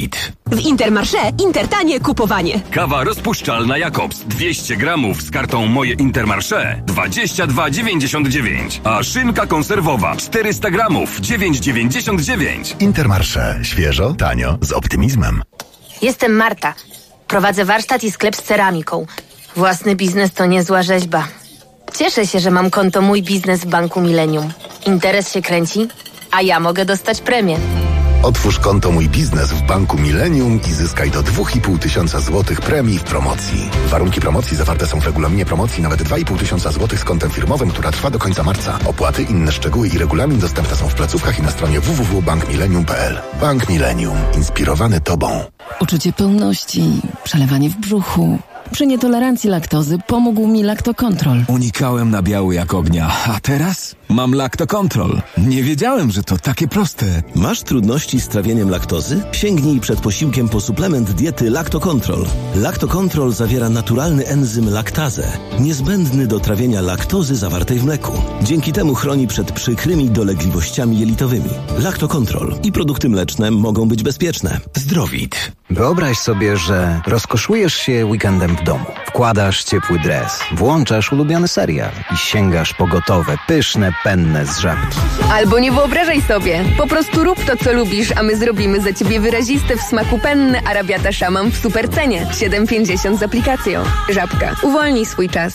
W Intermarché Intertanie kupowanie. Kawa rozpuszczalna Jakobs 200 gramów z kartą Moje Intermarché 22,99. A szynka konserwowa 400 gramów 9,99. Intermarché. Świeżo, tanio, z optymizmem. Jestem Marta. Prowadzę warsztat i sklep z ceramiką. Własny biznes to niezła rzeźba. Cieszę się, że mam konto Mój Biznes w Banku Millennium. Interes się kręci, a ja mogę dostać premię. Otwórz konto Mój Biznes w Banku Millennium i zyskaj do 2500 zł premii w promocji. Warunki promocji zawarte są w regulaminie promocji nawet 2500 zł z kontem firmowym, która trwa do końca marca. Opłaty, inne szczegóły i regulamin dostępne są w placówkach i na stronie www.bankmillennium.pl. Bank Millennium. Inspirowany Tobą. Uczucie pełności, przelewanie w brzuchu. Przy nietolerancji laktozy pomógł mi Lactocontrol. Unikałem nabiału jak ognia, a teraz mam Lactocontrol. Nie wiedziałem, że to takie proste. Masz trudności z trawieniem laktozy? Sięgnij przed posiłkiem po suplement diety Lactocontrol. Lactocontrol zawiera naturalny enzym laktazę, niezbędny do trawienia laktozy zawartej w mleku. Dzięki temu chroni przed przykrymi dolegliwościami jelitowymi. Lactocontrol i produkty mleczne mogą być bezpieczne. Zdrowit. Wyobraź sobie, że rozkoszujesz się weekendem w domu. Wkładasz ciepły dres, włączasz ulubiony serial i sięgasz po gotowe, pyszne penne z Żabki. Albo nie wyobrażaj sobie. Po prostu rób to, co lubisz, a my zrobimy za ciebie wyraziste w smaku penne Arabiata Szamam w super cenie. 7,50 z aplikacją. Żabka. Uwolnij swój czas.